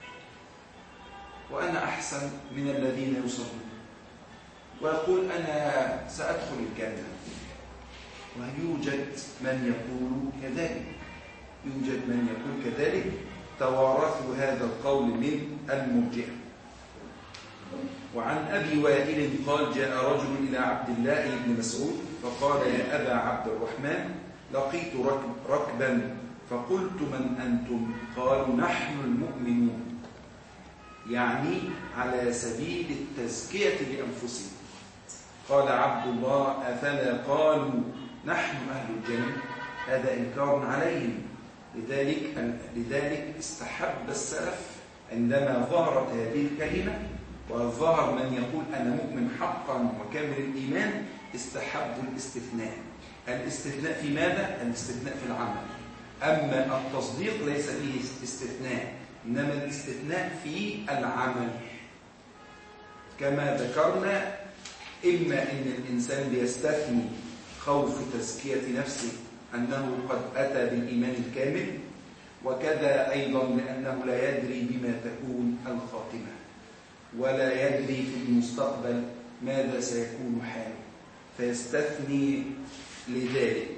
وأنا أحسن من الذين يصلون، ويقول: أنا سأدخل الجنة. ويوجد من يقول كذلك، يوجد من يقول كذلك، توارثوا هذا القول من المرجئة. وعن أبي وائل قال: جاء رجل إلى عبد الله بن مسعود فقال: يا أبا عبد الرحمن، لقيت ركب ركبا فقلت: من أنتم؟ قالوا: نحن المؤمنون، يعني على سبيل التزكية لأنفسهم. قال عبد الله: أفلا قالوا نحن أهل الجنة؟ هذا إنكار عليهم. لذلك لذلك استحب السلف عندما ظهرت هذه الكلمة وظهر من يقول أنا مؤمن حقا وكامل الإيمان، استحبوا الاستثناء. الاستثناء في ماذا؟ الاستثناء في العمل. أما التصديق ليس فيه استثناء، إنما الاستثناء في العمل. كما ذكرنا، إما أن الإنسان ليستثني خوف تزكية نفسه أنه قد أتى بالإيمان الكامل، وكذا أيضا لأنه لا يدري بما تكون الخاتمة، ولا يدري في المستقبل ماذا سيكون حاله، فيستثني لذلك.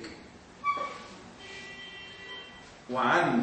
وعن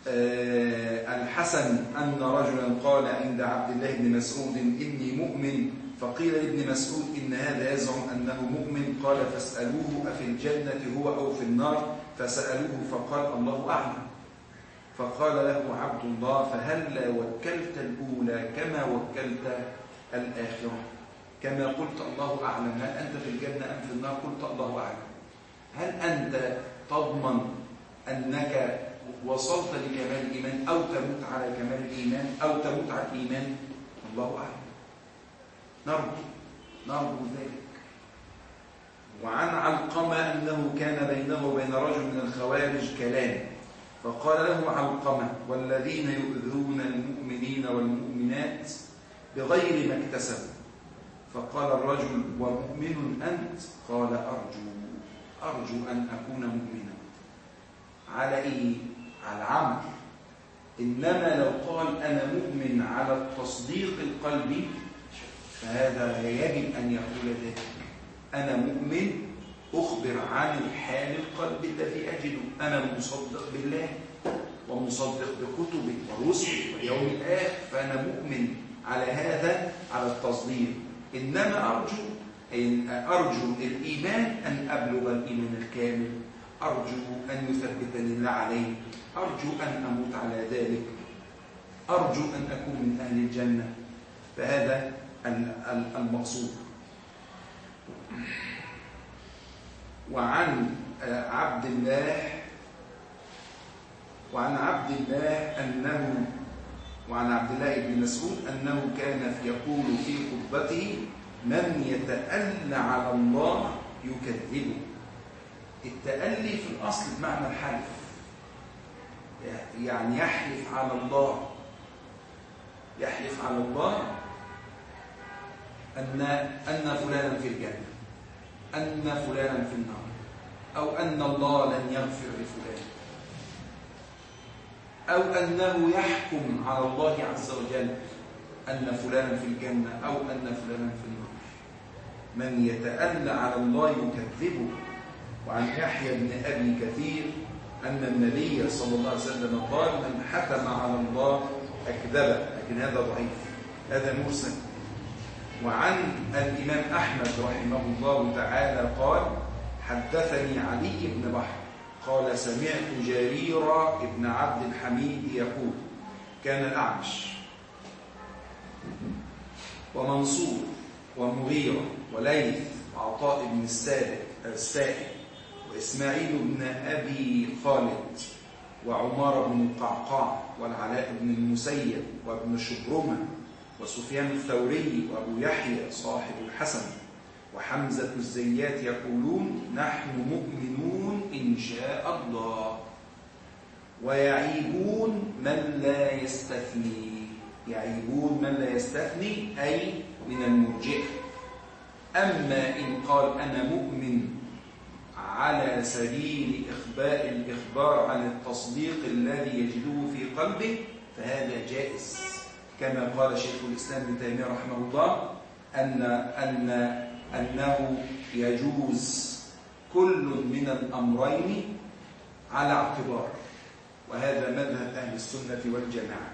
الحسن أن رجلا قال عند عبد الله بن مسعود: إني مؤمن. فقيل لابن مسعود: إن هذا يزعم أنه مؤمن. قال: فاسألوه أفي الجنة هو أو في النار؟ فسألوه فقال: الله أعلم. فقال له عبد الله: فهلا وكلت الأولى كما وكلت الآخرة؟ كما قلت الله أعلم، هل أنت في الجنة أم في النار؟ قلت الله أعلم. هل أنت تضمن أنك وصلت لكمال الإيمان أو تموت على كمال الإيمان أو تموت على الإيمان؟ الله أعلم. نرجو نرجو ذلك. وعن علقمة أنه كان بينه وبين رجل من الخوارج كلام، فقال له علقمة: والذين يؤذون المؤمنين والمؤمنات بغير ما اكتسبوا. فقال الرجل: ومؤمن أنت؟ قال: أرجو أرجو أن أكون مؤمنا. على إيه؟ على العمل. إنما لو قال أنا مؤمن على التصديق القلبي فهذا يجب أن يقول ذلك. أنا مؤمن أخبر عن الحال القلبي الذي أجده. أنا مصدق بالله ومصدق بكتبه ورسله واليوم الآخر، فأنا مؤمن على هذا، على التصديق. إنما أرجو إن أرجو الإيمان أن أبلغ الإيمان الكامل، أرجو أن يثبتني الله عليه، أرجو أن أموت على ذلك، أرجو أن أكون من أهل الجنة. فهذا المقصود. وعن عبد الله وعن عبد الله أنه وعن عبد الله بن مسعود أنه كان يقول في خطبته: من يتألى على الله يكذبه. التألي في الأصل بمعنى الحلف، يعني يحلف على الله يحلف على الله أن أن فلانا في الجنة، أن فلانا في النار، أو أن الله لن يغفر لفلان، أو أنه يحكم على الله عز وجل أن فلانا في الجنة أو أن فلانا في النار. من يتألى على الله يكذبه. وعن يحيى بن أبي كثير أن النبي صلى الله عليه وسلم قال: من حكم على الله أكذبه، لكن هذا ضعيف، هذا مرسل. وعن الإمام أحمد رحمه الله تعالى قال: حدثني علي بن بحر قال: سمعت جرير بن عبد الحميد يقول: كان الأعمش ومنصور ومغيرة وليث وعطاء بن السائب وإسماعيل بن أبي خالد وعمار بن القعقاع والعلاء بن المسيب وابن شبرمة وسفيان الثوري وأبو يحيى صاحب الحسن وحمزة الزيات يقولون: نحن مؤمنون إن شاء الله. ويعيبون من لا يستثني. يعيبون من لا يستثني أي من المرجئة. أما إن قال أنا مؤمن على سبيل إخبار الإخبار عن التصديق الذي يجده في قلبه فهذا جائز، كما قال شيخ الإسلام ابن تيمية رحمه الله أن أن أنه يجوز كل من الأمرين على اعتبار، وهذا مذهب أهل السنة والجماعة.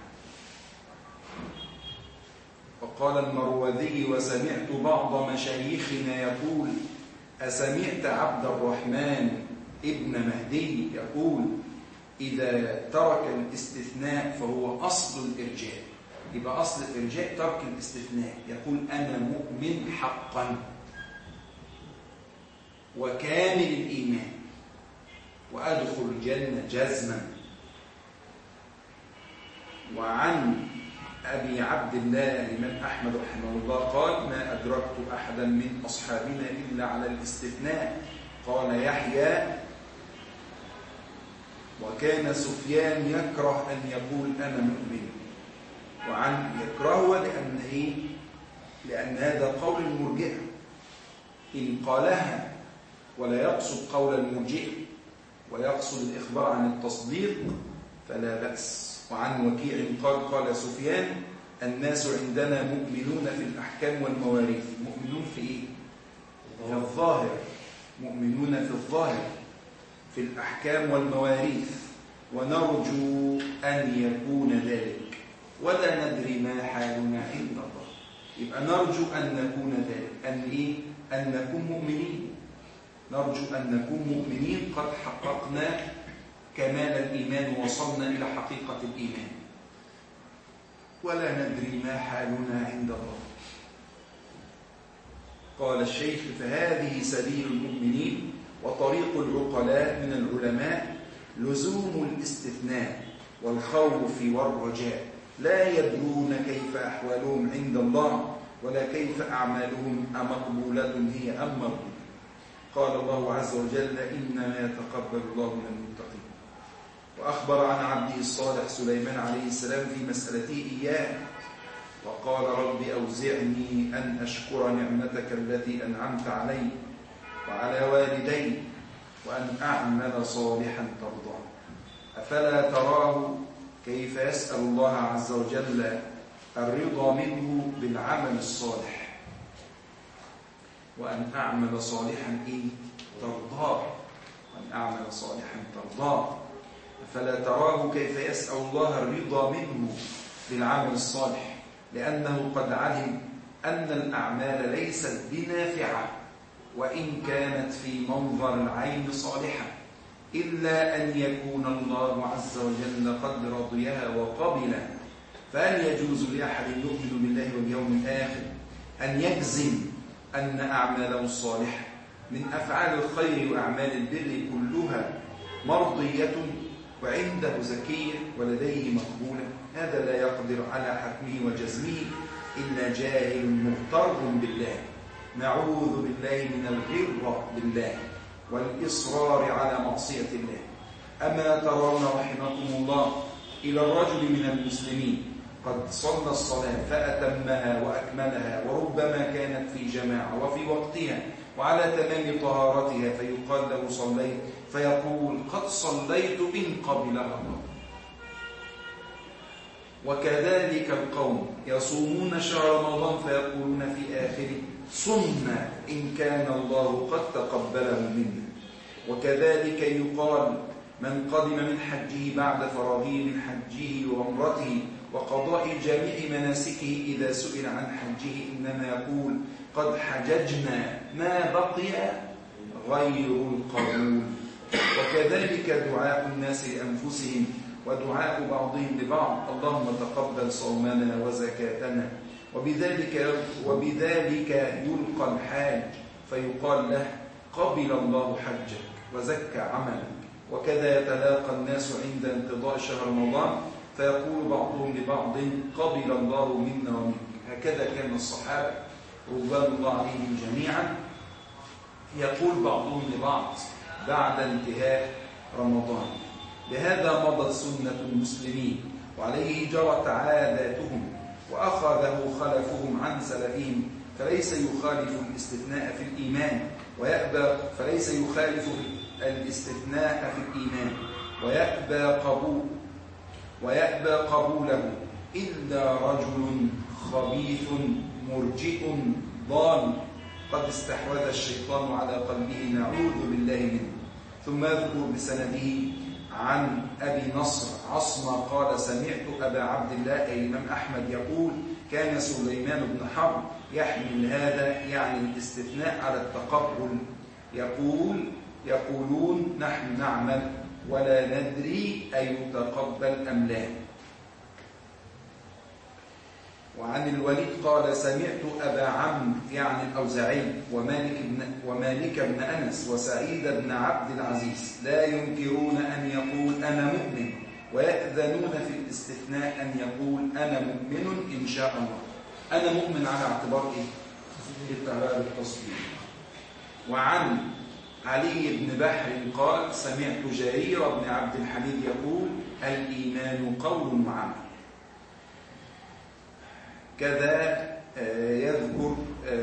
وقال المروذي: وسمعت بعض مشايخنا يقول: أسمعت عبد الرحمن ابن مهدي يقول: إذا ترك الاستثناء فهو أصل الإرجاء. يبقى أصل الإرجاء ترك الاستثناء. يقول: أنا مؤمن حقا وكامل الإيمان وأدخل الجنة جزما. وعن أبي عبد الله الإمام أحمد رحمه الله قال: ما أدركت أحدا من أصحابنا إلا على الاستثناء. قال يحيى: وكان سفيان يكره أن يقول أنا مؤمن. وعن يكرهه لأن إيه؟ لأن هذا قول المرجئة، إن قالها ولا يقصد قول المرجئة ويقصد الإخبار عن التصديق فلا بأس. وعن وكيع قال: قال سفيان: الناس عندنا مؤمنون في الأحكام والمواريث. مؤمنون في إيه؟ في الظاهر. مؤمنون في الظاهر في الأحكام والمواريث، ونرجو أن يكون ذلك ولا ندري ما حالنا عند الله. يبقى نرجو أن نكون ذلك، أن إيه؟ أن نكون مؤمنين. نرجو أن نكون مؤمنين قد حققنا كمال الإيمان ووصلنا إلى حقيقة الإيمان، ولا ندري ما حالنا عند الله. قال الشيخ: فهذه سبيل المؤمنين وطريق العقلاء من العلماء لزوم الاستثناء والخوف والرجاء، لا يدرون كيف أحوالهم عند الله ولا كيف أعمالهم أمقبولة هي أم مردودة. قال الله عز وجل: إنما يتقبل الله من المتقين. وأخبر عن عبده الصالح سليمان عليه السلام في مسألته إياه وقال: رب أوزعني أن أشكر نعمتك التي أنعمت علي وعلى والدي وأن أعمل صالحا ترضاه. أفلا تراه كيف يسأل الله عز وجل الرضا منه بالعمل الصالح، وأن أعمل صالحا إيه؟ ترضاه. وأن أعمل صالحا ترضاه. فلا تراه كيف يسأل الله الرضا منه بالعمل الصالح، لأنه قد علم أن الأعمال ليست بنافعة وإن كانت في منظر العين صالحة، إلا أن يكون الله عز وجل قد رضيها وقبلها. فهل يجوز لأحد يؤمن بالله واليوم الآخر أن يجزم أن أعماله الصالحة من أفعال الخير وأعمال البر كلها مرضية وعنده زكية ولديه مقبولة؟ هذا لا يقدر على حكمه وجزمه إلا جاهل مغتر بالله. نعوذ بالله من الغرة بالله والإصرار على معصية الله. أما ترون رحمكم الله إلى الرجل من المسلمين قد صلى الصلاة فأتمها وأكملها وربما كانت في جماعة وفي وقتها وعلى تمام طهارتها، فيقال له صليت، فيقول قد صليت إن قبلها الله. وكذلك القوم يصومون شهر رمضان فيقولون في آخره صمنا إن كان الله قد تقبله منا. وكذلك يقال من قدم من حجه بعد فراغه من حجه وعمرته وقضاء جميع مناسكه إذا سئل عن حجه إنما يقول قد حججنا ما بقي غير القبول. وكذلك دعاء الناس لأنفسهم ودعاء بعضهم لبعض اللهم تقبل صومنا وزكاتنا. وبذلك, وبذلك يلقى الحاج فيقال له قبل الله حجك وزكى عملك. وكذا يتلاقى الناس عند انقضاء شهر رمضان فيقول بعضهم لبعض قبل الله منا ومنك. هكذا كان الصحابة رضوان الله عليهم جميعا يقول بعضهم لبعض بعد انتهاء رمضان. بهذا مضت سنة المسلمين وعليه جرت عاداتهم وأخذه خلفهم عن سلفهم، فليس يخالف الاستثناء في الإيمان ويأبى فليس يخالف الاستثناء في الإيمان ويأبى قبول ويأبى قبوله إلا رجل خبيث مرجئ ضال قد استحوذ الشيطان على قلبه نعوذ بالله منه. ثم يذكر بسنده عن أبي نصر عصمة قال سمعت أبا عبد الله أي الإمام أحمد يقول كان سليمان بن حرب يحمل هذا يعني الاستثناء على التقبل، يقول يقولون نحن نعمل ولا ندري أيتقبل أم لا. وعن الوليد قال سمعت أبا عمرو يعني الأوزاعي ومالك بن, ومالك بن أنس وسعيد بن عبد العزيز لا ينكرون أن يقول أنا مؤمن ويأذنون في الاستثناء أن يقول أنا مؤمن إن شاء الله. أنا مؤمن على اعتبار إيه؟ اعتبار التصديق. وعن علي بن بحر قال سمعت جرير بن عبد الحميد يقول الإيمان قول وعمل. كذا يذكر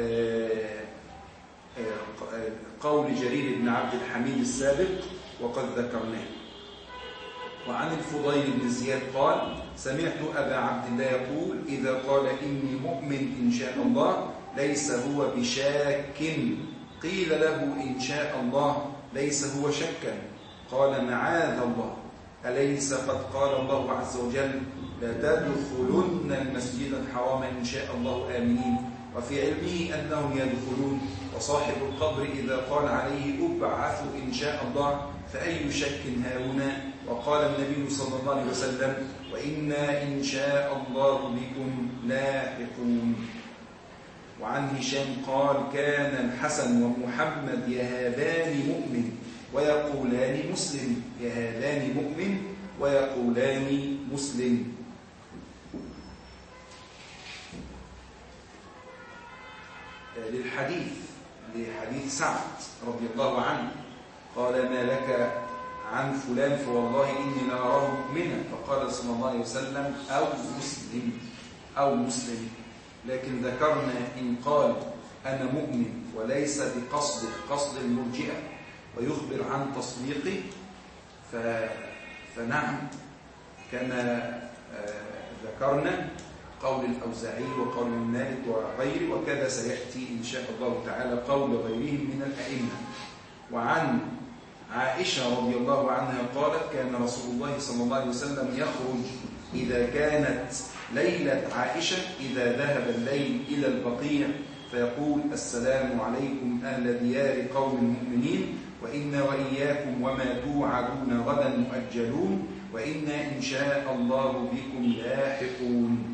قول جرير بن عبد الحميد السابق وقد ذكرناه. وعن الفضيل بن زياد قال سمعت أبا عبد الله يقول إذا قال إني مؤمن إن شاء الله ليس هو بشاك قيل له إن شاء الله ليس هو شكا قال معاذ الله أليس قد قال الله عز وجل لا تدخلن المسجد الحرام إن شاء الله آمنين وفي علمه أنهم يدخلون. وصاحب القبر إذا قال عليه أبعث إن شاء الله فأي شك هاهنا. وقال النبي صلى الله عليه وسلم وإنا إن شاء الله بكم لاحقون. وعن هشام قال كان الحسن ومحمد يهابان مؤمن ويقولان مسلم يهابان مؤمن ويقولان مسلم. للحديث لحديث سعد رضي الله عنه قال ما لك عن فلان فوالله إني لأراه مؤمنا فقال صلى الله عليه وسلم أو مسلم أو مسلم. لكن ذكرنا إن قال أنا مؤمن وليس بقصد قصد المرجئة ويخبر عن تصديقه ف... فنعم كما ذكرنا قول الأوزاعي وقول مالك وغيره وكذا سيأتي إن شاء الله تعالى قول غيرهم من الأئمة. وعن عائشة رضي الله عنها قالت كان رسول الله صلى الله عليه وسلم يخرج إذا كانت ليلة عائشة إذا ذهب الليل إلى البقيع فيقول السلام عليكم أهل ديار قوم المؤمنين وإنا وإياكم وما توعدون غدا مؤجلون وإنا إن شاء الله بكم لاحقون.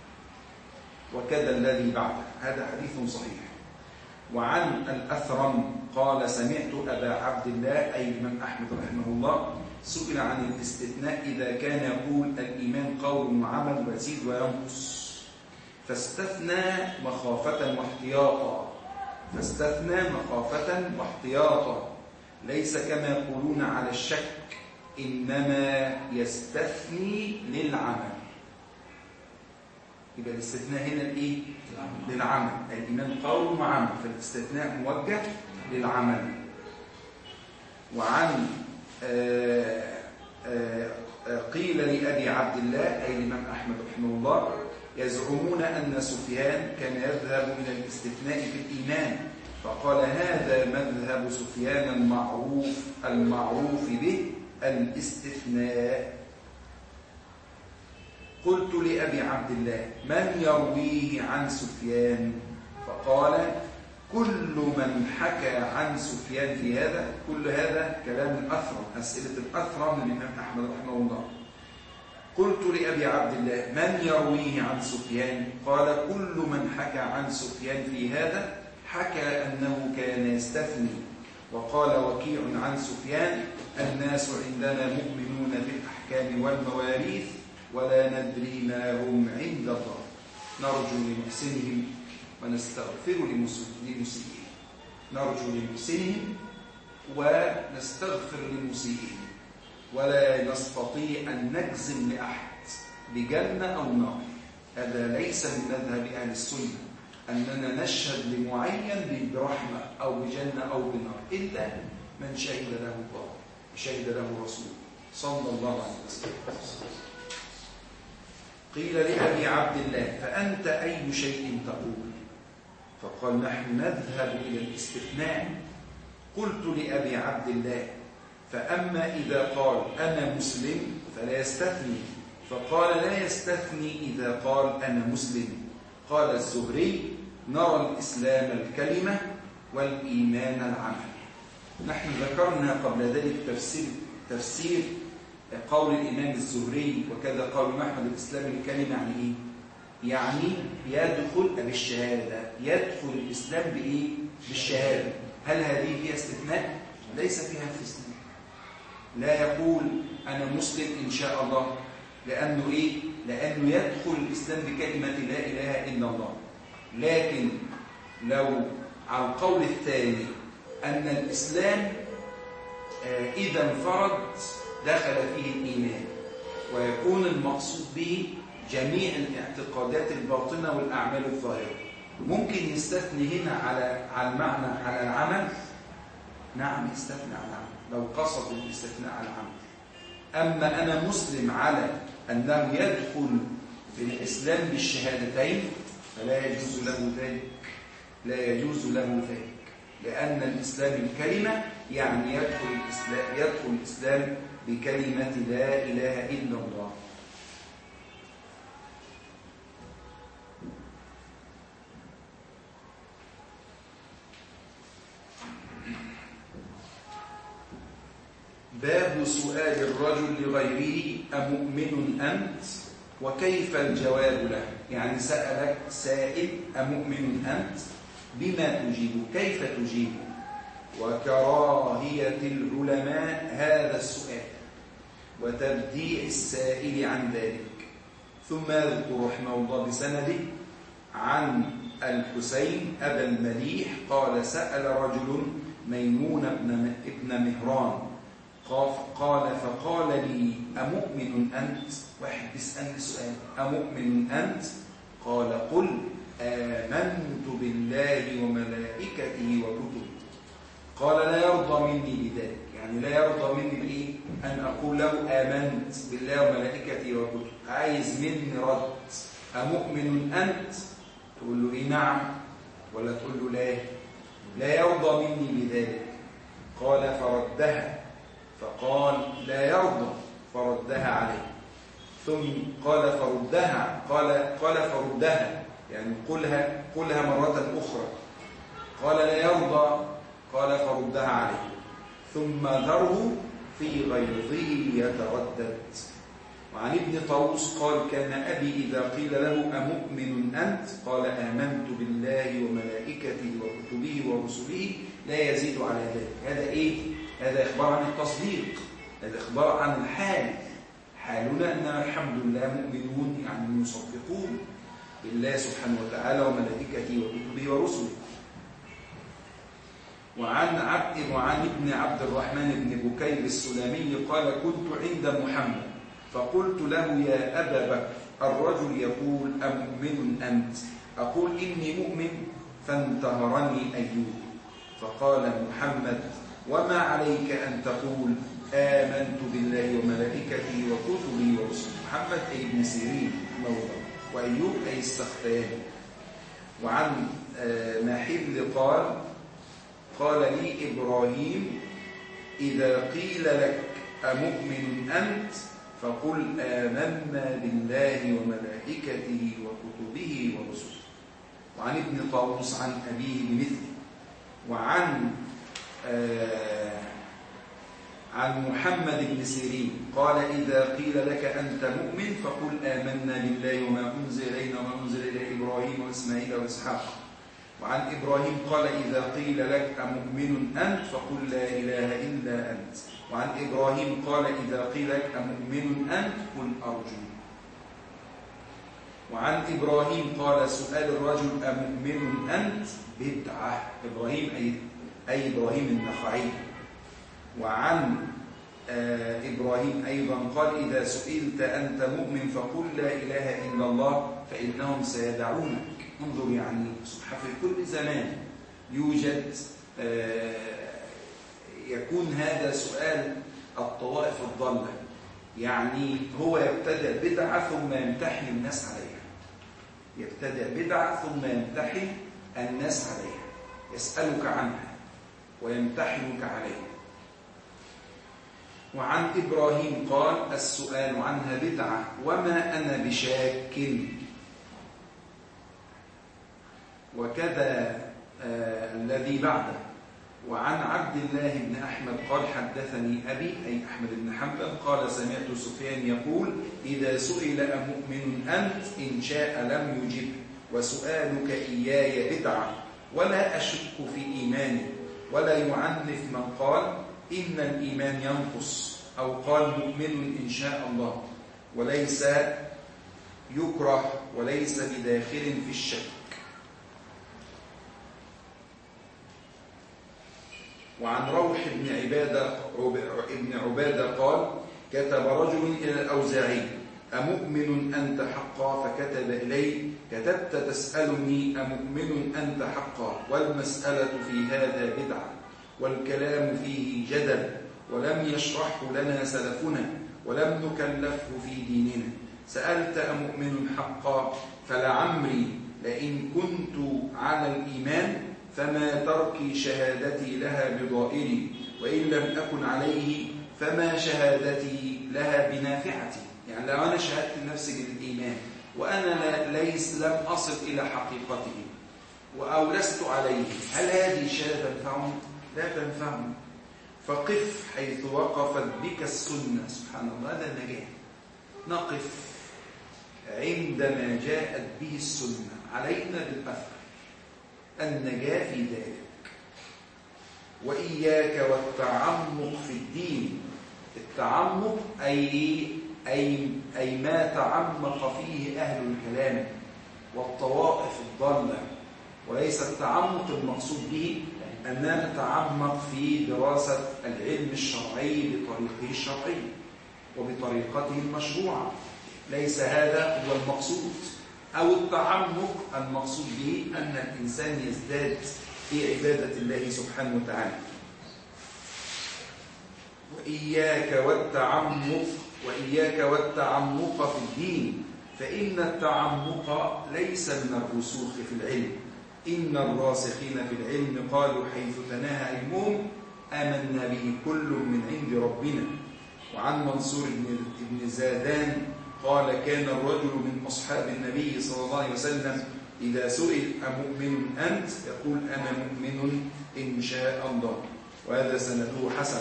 وكذا الذي بعده. هذا حديث صحيح. وعن الأثرم قال سمعت أبا عبد الله أي الإمام أحمد رحمه الله سئل عن الاستثناء إذا كان يقول الإيمان قول وعمل ويزيد وينقص فاستثنى مخافة واحتياطا فاستثنى مخافة واحتياطا ليس كما يقولون على الشك إنما يستثني للعمل. يبقى الاستثناء هنا الايه؟ للعمل. الإيمان قول وعمل فالاستثناء موجه للعمل. وعن آآ آآ قيل لأبي عبد الله أي الإمام أحمد رحمه الله يزعمون أن سفيان كان يذهب إلى الاستثناء في الإيمان، فقال هذا مذهب سفيان المعروف المعروف به الاستثناء. قلت لأبي عبد الله من يرويه عن سفيان؟ فقال كل من حكى عن سفيان في هذا. كل هذا كلام الأثرم، أسئلة الأثرم من الإمام أحمد رحمه الله. قلت لأبي عبد الله من يرويه عن سفيان؟ قال كل من حكى عن سفيان في هذا حكى أنه كان يستثني. وقال وكيع عن سفيان الناس عندنا مؤمنون بالأحكام والمواريث ولا ندري ما هم عند الله نرجو لمحسنهم ونستغفر لمسيئهم. نرجو لمحسنهم ونستغفر لمسيئهم، ولا نستطيع أن نجزم لأحد بجنة أو نار. هذا ليس من مذهب أهل السنة أننا نشهد لمعين برحمة أو بجنة أو بنار إلا من شهد له الله شهد له رسول صلى الله عليه وسلم. قيل لأبي عبد الله فأنت أي شيء تقول؟ فقال نحن نذهب إلى الاستثناء. قلت لأبي عبد الله فأما إذا قال أنا مسلم فلا يستثني، فقال لا يستثني إذا قال أنا مسلم. قال الزهري نرى الإسلام الكلمة والإيمان العمل. نحن ذكرنا قبل ذلك تفسير تفسير قول الإمام الزهري وكذا قول أحمد الإسلام الكلمة يعني إيه؟ يعني يدخل بالشهادة، يدخل الإسلام بإيه؟ بالشهادة. هل هذه فيها استثناء؟ ليس فيها استثناء. لا يقول أنا مسلم إن شاء الله، لأنه إيه؟ لأنه يدخل الإسلام بكلمة لا إله إلا الله. لكن لو على القول الثاني أن الإسلام إذا انفرد دخل فيه الإيمان، ويكون المقصود به جميع الاعتقادات الباطنة والأعمال الظاهرة. ممكن يستثني هنا على على المعنى على العمل. نعم يستثني على العمل لو قصد الاستثناء على العمل. أما أنا مسلم على أنه يدخل في الإسلام بالشهادتين فلا يجوز له ذلك، لا يجوز له ذلك، لأن الإسلام الكلمة يعني يدخل الإسلام يدخل الإسلام بكلمة لا إله إلا الله. باب سؤال الرجل لغيره أمؤمن أنت؟ وكيف الجواب له؟ يعني سألك سائل أمؤمن أنت؟ بما تجيب؟ كيف تجيب؟ وكراهية العلماء هذا السؤال وتبديع السائل عن ذلك. ثم يذكر رحمه الله بسنده عن الحسين أبا المليح قال سأل رجل ميمون ابن مهران قال فقال لي أمؤمن أنت؟ واحد بيسألني سؤال أمؤمن أنت؟ قال قل آمنت بالله وملائكته وكتبه. قال لا يرضى مني بذلك، يعني لا يرضى مني بإيه؟ أن أقول له آمنت بالله وملائكته وكتبه، عايز مني رد. أمؤمن أنت؟ تقول له إيه نعم ولا تقول له لا؟ لا يرضى مني بذلك. قال فردها، فقال لا يرضى فردها عليه. ثم قال فردها قال قال فردها يعني قلها قلها مرة أخرى. قال لا يرضى قال فردها عليه. ثم ذره في غيظه يتردد. وعن ابن طاووس قال كان أبي إذا قيل له أمؤمن أنت؟ قال آمنت بالله وملائكته وكتبه ورسله لا يزيد على ذلك. هذا إيه؟ هذا إخبار عن التصديق، هذا إخبار عن الحال. حالنا أننا الحمد لله مؤمنون، يعني مصدقون بالله سبحانه وتعالى وملائكته وكتبه ورسله. وعن عبد وعن ابن عبد الرحمن بن بكير السلامي قال كنت عند محمد فقلت له يا أبا بكر الرجل يقول أمؤمن أنت؟ أقول إني مؤمن، فانتهرني أيوب. فقال محمد وما عليك أن تقول آمنت بالله وملائكته وكتبه ورسله. محمد أي ابن سيرين موضع، وأيوب أي السختياني. وعن محل قال قال لي إبراهيم إذا قيل لك أمؤمن أنت فقل آمنا بالله وملائكته وكتبه ورسله. وعن ابن طاووس عن أبيه بمثله. وعن آه عن محمد بن سيرين قال إذا قيل لك أنت مؤمن فقل آمنا بالله وما أنزل إلينا وما أنزل إلى إبراهيم وإسماعيل وإسحاق. وعن إبراهيم قال إذا قيل لك أمؤمن أنت فقل لا إله إلا أنت. وعن إبراهيم قال إذا قيل لك أمؤمن أنت قل أرجو. وعن إبراهيم قال سؤال الرجل أمؤمن أنت بدعة. إبراهيم أي, أي إبراهيم النخعي. وعن آه إبراهيم أيضا قال إذا سئلت أنت مؤمن فقل لا إله إلا الله فإنهم سيدعونك. انظر يعني سبحانه في كل زمان يوجد آه يكون هذا سؤال الطوائف الضالة، يعني هو يبتدأ بدعة ثم يمتحن الناس عليها، يبتدأ بدعة ثم يمتحن الناس عليها، يسألك عنها ويمتحنك عليها. وعن إبراهيم قال السؤال عنها بدعة وما أنا بشاك. وكذا آه الذي بعده. وعن عبد الله بن أحمد قال حدثني أبي أي أحمد بن حنبل قال سمعت سفيان يقول إذا سئل أمؤمن أنت إن شاء لم يجب وسؤالك إياي بدعة ولا أشك في إيماني. ولا يعنف من قال إن الإيمان ينقص أو قال مؤمن إن شاء الله، وليس يكره وليس بداخل في الشك. وعن روح بن عبادة ابن عبادة قال كتب رجل إلى الأوزاعي أمؤمن أنت حقا فكتب إليه كتبت تسألني أمؤمن أنت حقا والمسألة في هذا بدعة والكلام فيه جدل ولم يشرحه لنا سلفنا ولم نكلفه في ديننا. سألت أمؤمن حقا فلعمري لئن كنت على الإيمان فما تركي شهادتي لها بضائري وإن لم أكن عليه فما شهادتي لها بنافعتي. يعني لو أنا شهدت نفسي بالإيمان وأنا ليس لم أصل إلى حقيقته أو لست عليه هل هذه الشهادة تنفعني؟ لا تنفعني. فقف حيث وقفت بك السنة. سبحان الله هذا النجاة. نقف عندما جاءت به السنة علينا بالأثر النجاة في ذلك. وإياك والتعمق في الدين. التعمق أي, أي, أي ما تعمق فيه أهل الكلام والطوائف الضالة، وليس التعمق المقصود به أننا نتعمق في دراسة العلم الشرعي بطريقه الشرعي وبطريقته المشروعة، ليس هذا هو المقصود. أو التعمق المقصود به أن الإنسان يزداد في عبادة الله سبحانه وتعالى. وإياك والتعمق وإياك والتعمق في الدين فإن التعمق ليس من الرسوخ في العلم. إن الراسخين في العلم قالوا حيث تناهى علمهم آمنا به كل من عند ربنا. وعن منصور بن زادان قال كان الرجل من أصحاب النبي صلى الله عليه وسلم إذا سئل أمؤمن أنت يقول أنا مؤمن إن شاء الله. وهذا سنده حسن.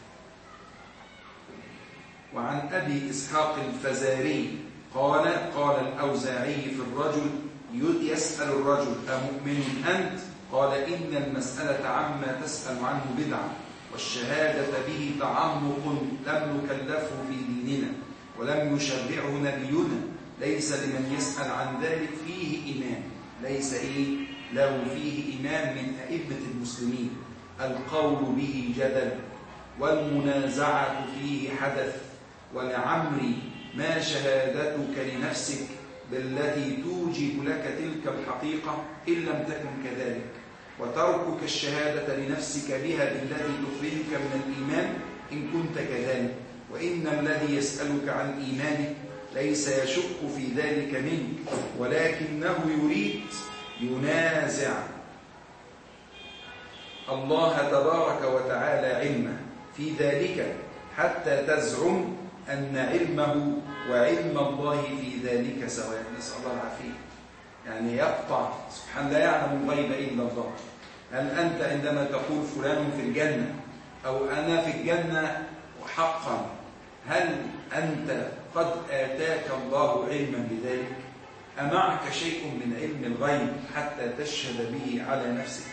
وعن أبي إسحاق الفزاري قال قال الأوزاعي في الرجل يسأل الرجل أمؤمن أنت قال إن المسألة عما تسأل عنه بدعة والشهادة به تعمق لم نكلفه في ديننا ولم يشرعه نبينا ليس لمن يسأل عن ذلك فيه إمام ليس إيه له فيه إمام من أئمة المسلمين القول به جدل والمنازعة فيه حدث ولعمري ما شهادتك لنفسك بالتي توجب لك تلك الحقيقة إن لم تكن كذلك وتركك الشهادة لنفسك بها بالتي تخرجك من الإيمان إن كنت كذلك، وإن الذي يسألك عن إيمانك ليس يشك في ذلك منك، ولكنه يريد ينازع الله تبارك وتعالى علمه في ذلك حتى تزعم أن علمه وعلم الله في ذلك سواء. نسأل الله العافية. يعني يقطع سبحان لا يعلم الغيب إلا الله. هل أنت عندما تقول فلان في الجنة أو أنا في الجنة حقا، هل أنت قد آتاك الله علما بذلك؟ أمعك شيء من علم الغيب حتى تشهد به على نفسك؟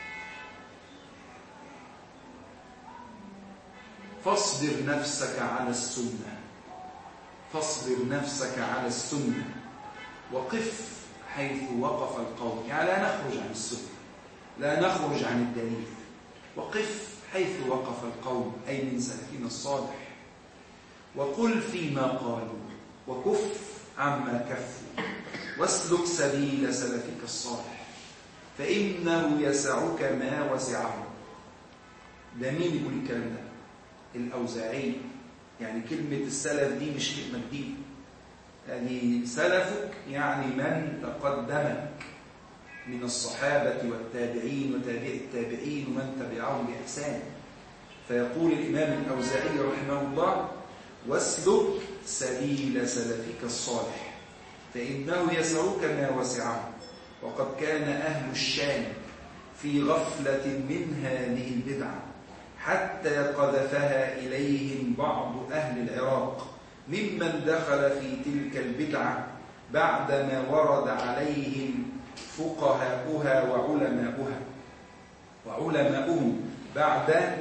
فاصبر نفسك على السنة، فاصبر نفسك على السنة وقف حيث وقف القوم. يعني لا نخرج عن السنة، لا نخرج عن الدليل، وقف حيث وقف القوم أي من سلفنا الصالح، وقل فيما قالوا وكف عما كفوا، واسلك سبيل سلفك الصالح فإنه يسعك ما وسعه. ده مين يقول الكلام ده؟ الأوزاعي. يعني كلمة السلف دي مش كلمة جديدة، يعني سلفك يعني من تقدمك من الصحابة والتابعين وتابع التابعين ومن تبعهم بإحسان. فيقول الإمام الأوزاعي رحمه الله: واسلك سبيل سلفك الصالح فإنه يسعك ما وسعه. وقد كان أهل الشام في غفلة من هذه البدعة حتى قذفها إليهم بعض أهل العراق ممن دخل في تلك البدعة بعدما ورد عليهم فقهاؤها وعلماؤها وعلماؤهم بعد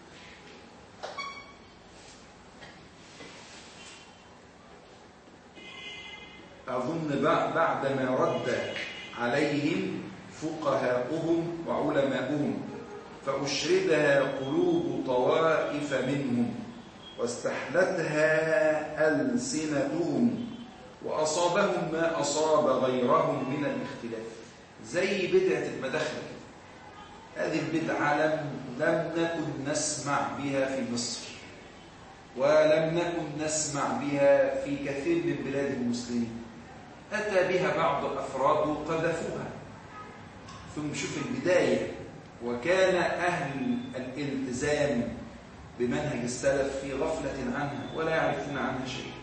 أظن بعدما رد عليهم فقهاؤهم وعلماؤهم فأشردها قلوب طوائف منهم واستحلتها ألسنتهم وأصابهم ما أصاب غيرهم من الاختلاف. زي بدعة المداخل. هذه البدعة لم, لم نكن نسمع بها في مصر، ولم نكن نسمع بها في كثير من بلاد المسلمين. أتى بها بعض الأفراد وقذفوها. ثم شوف البداية، وكان أهل الالتزام بمنهج السلف في غفلة عنها ولا يعرفون عنها شيء،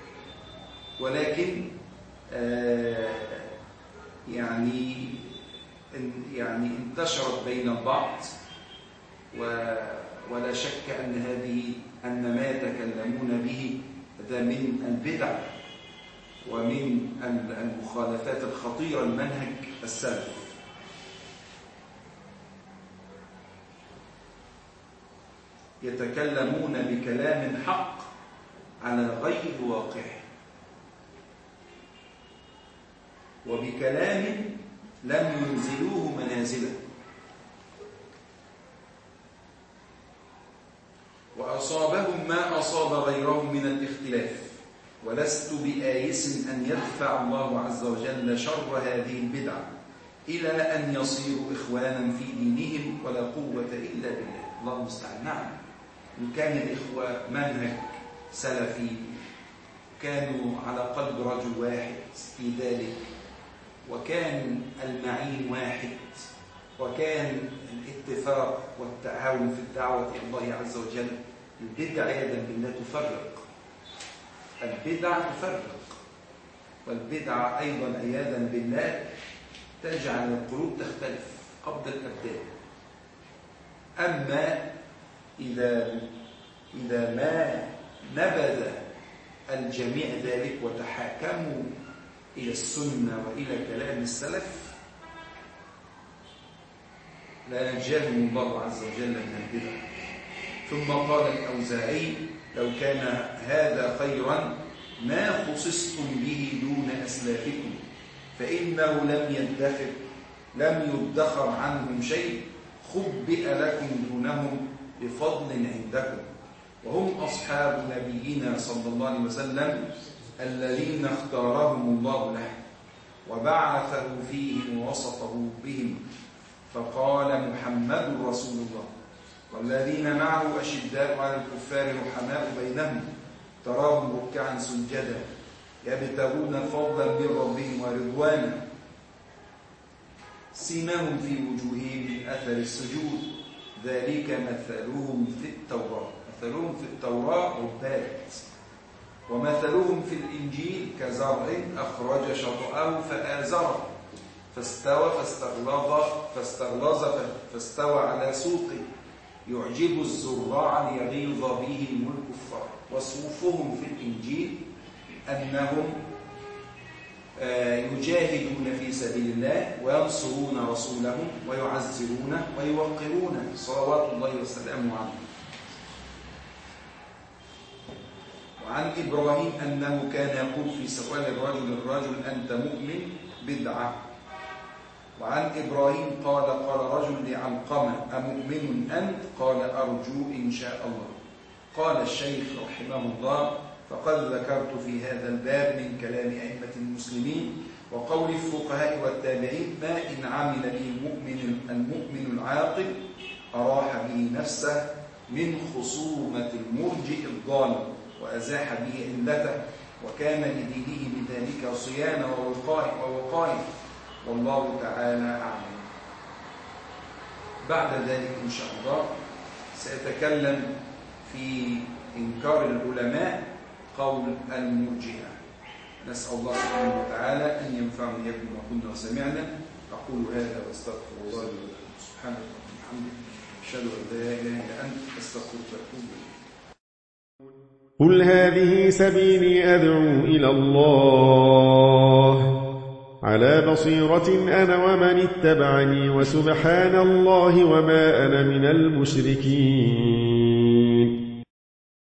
ولكن آه يعني يعني انتشرت بين البعض، ولا شك أن هذه أن ما يتكلمون به هذا من البدع ومن المخالفات الخطيرة لمنهج السلف. يتكلمون بكلام حق على غير واقعه، وبكلام لم ينزلوه منازله، وأصابهم ما أصاب غيرهم من الاختلاف. ولست بآيس أن يدفع الله عز وجل شر هذه البدعة إلى أن يصيروا إخوانا في دينهم ولا قوة إلا بالله. الله المستعان. نعم، إن كان الإخوة منهج سلفي كانوا على قلب رجل واحد في ذلك، وكان المعين واحد، وكان الاتفاق والتعاون في الدعوة إلى الله عز وجل. البدع عياذا بالله تفرق، البدع تفرق، والبدع أيضا عياذا بالله تجعل القلوب تختلف قبل الأبدان. أما إذا إذا ما نبذ الجميع ذلك وتحاكموا إلى السنة وإلى كلام السلف لا نجاهم الله عز وجل من البدع. ثم قال الأوزاعي: لو كان هذا خيرا ما خصصتم به دون أسلافكم، فإنه لم يدخر لم يدخر عنهم شيء خبئ لكم دونهم بفضل عندكم، وهم أصحاب نبينا صلى الله عليه وسلم الذين اختارهم الله له وبعثه فيهم ووصفه بهم. فقال محمد رسول الله والذين معه أشداء على الكفار رحماء بينهم تراهم ركعا سجدا يبتغون فضلا من ربهم ورضوانا سيماهم في وجوههم من أثر السجود ذلك مثلهم في التوراة. مثلهم في التوراة عباد، ومثلهم في الإنجيل كزرع أخرج شطأه فآزره فاستوى فاستغلظ فاستغلظ فاستوى على سوقه يعجب الزراع ليغيظ بهم الكفار. وصفهم في الإنجيل أنهم يجاهدون في سبيل الله وينصرون رسولهم ويعزرونه ويوقرونه صلوات الله وسلامه عليه. وعن إبراهيم أنه كان يقول في سؤال الرجل الرجل أنت مؤمن بدعة. وعن إبراهيم قال قال رجل لعلقمة أمؤمن أنت؟ قال أرجو إن شاء الله. قال الشيخ رحمه الله فقد ذكرت في هذا الباب من كلام أئمة المسلمين وقول الفقهاء والتابعين ما إن عمل به المؤمن المؤمن العاقل أراح به نفسه من خصومة المرجئ الضال وأزاح به علته وكان لدينه بذلك صيانة ووقاية والله تعالى أعلم. بعد ذلك إن شاء الله سأتكلم في إنكار العلماء قول المرجئة. نسأل الله سبحانه وتعالى أن ينفعنا بما كنا وسمعنا. أقول هذا وأستغفر الله لي ولكم سبحانه وبحمده أشهد أن لا إله إلا أنت أستغفرك وأتوب إليك. قل هذه سبيلي أدعو إلى الله على بصيرة أنا ومن اتبعني وسبحان الله وما أنا من المشركين.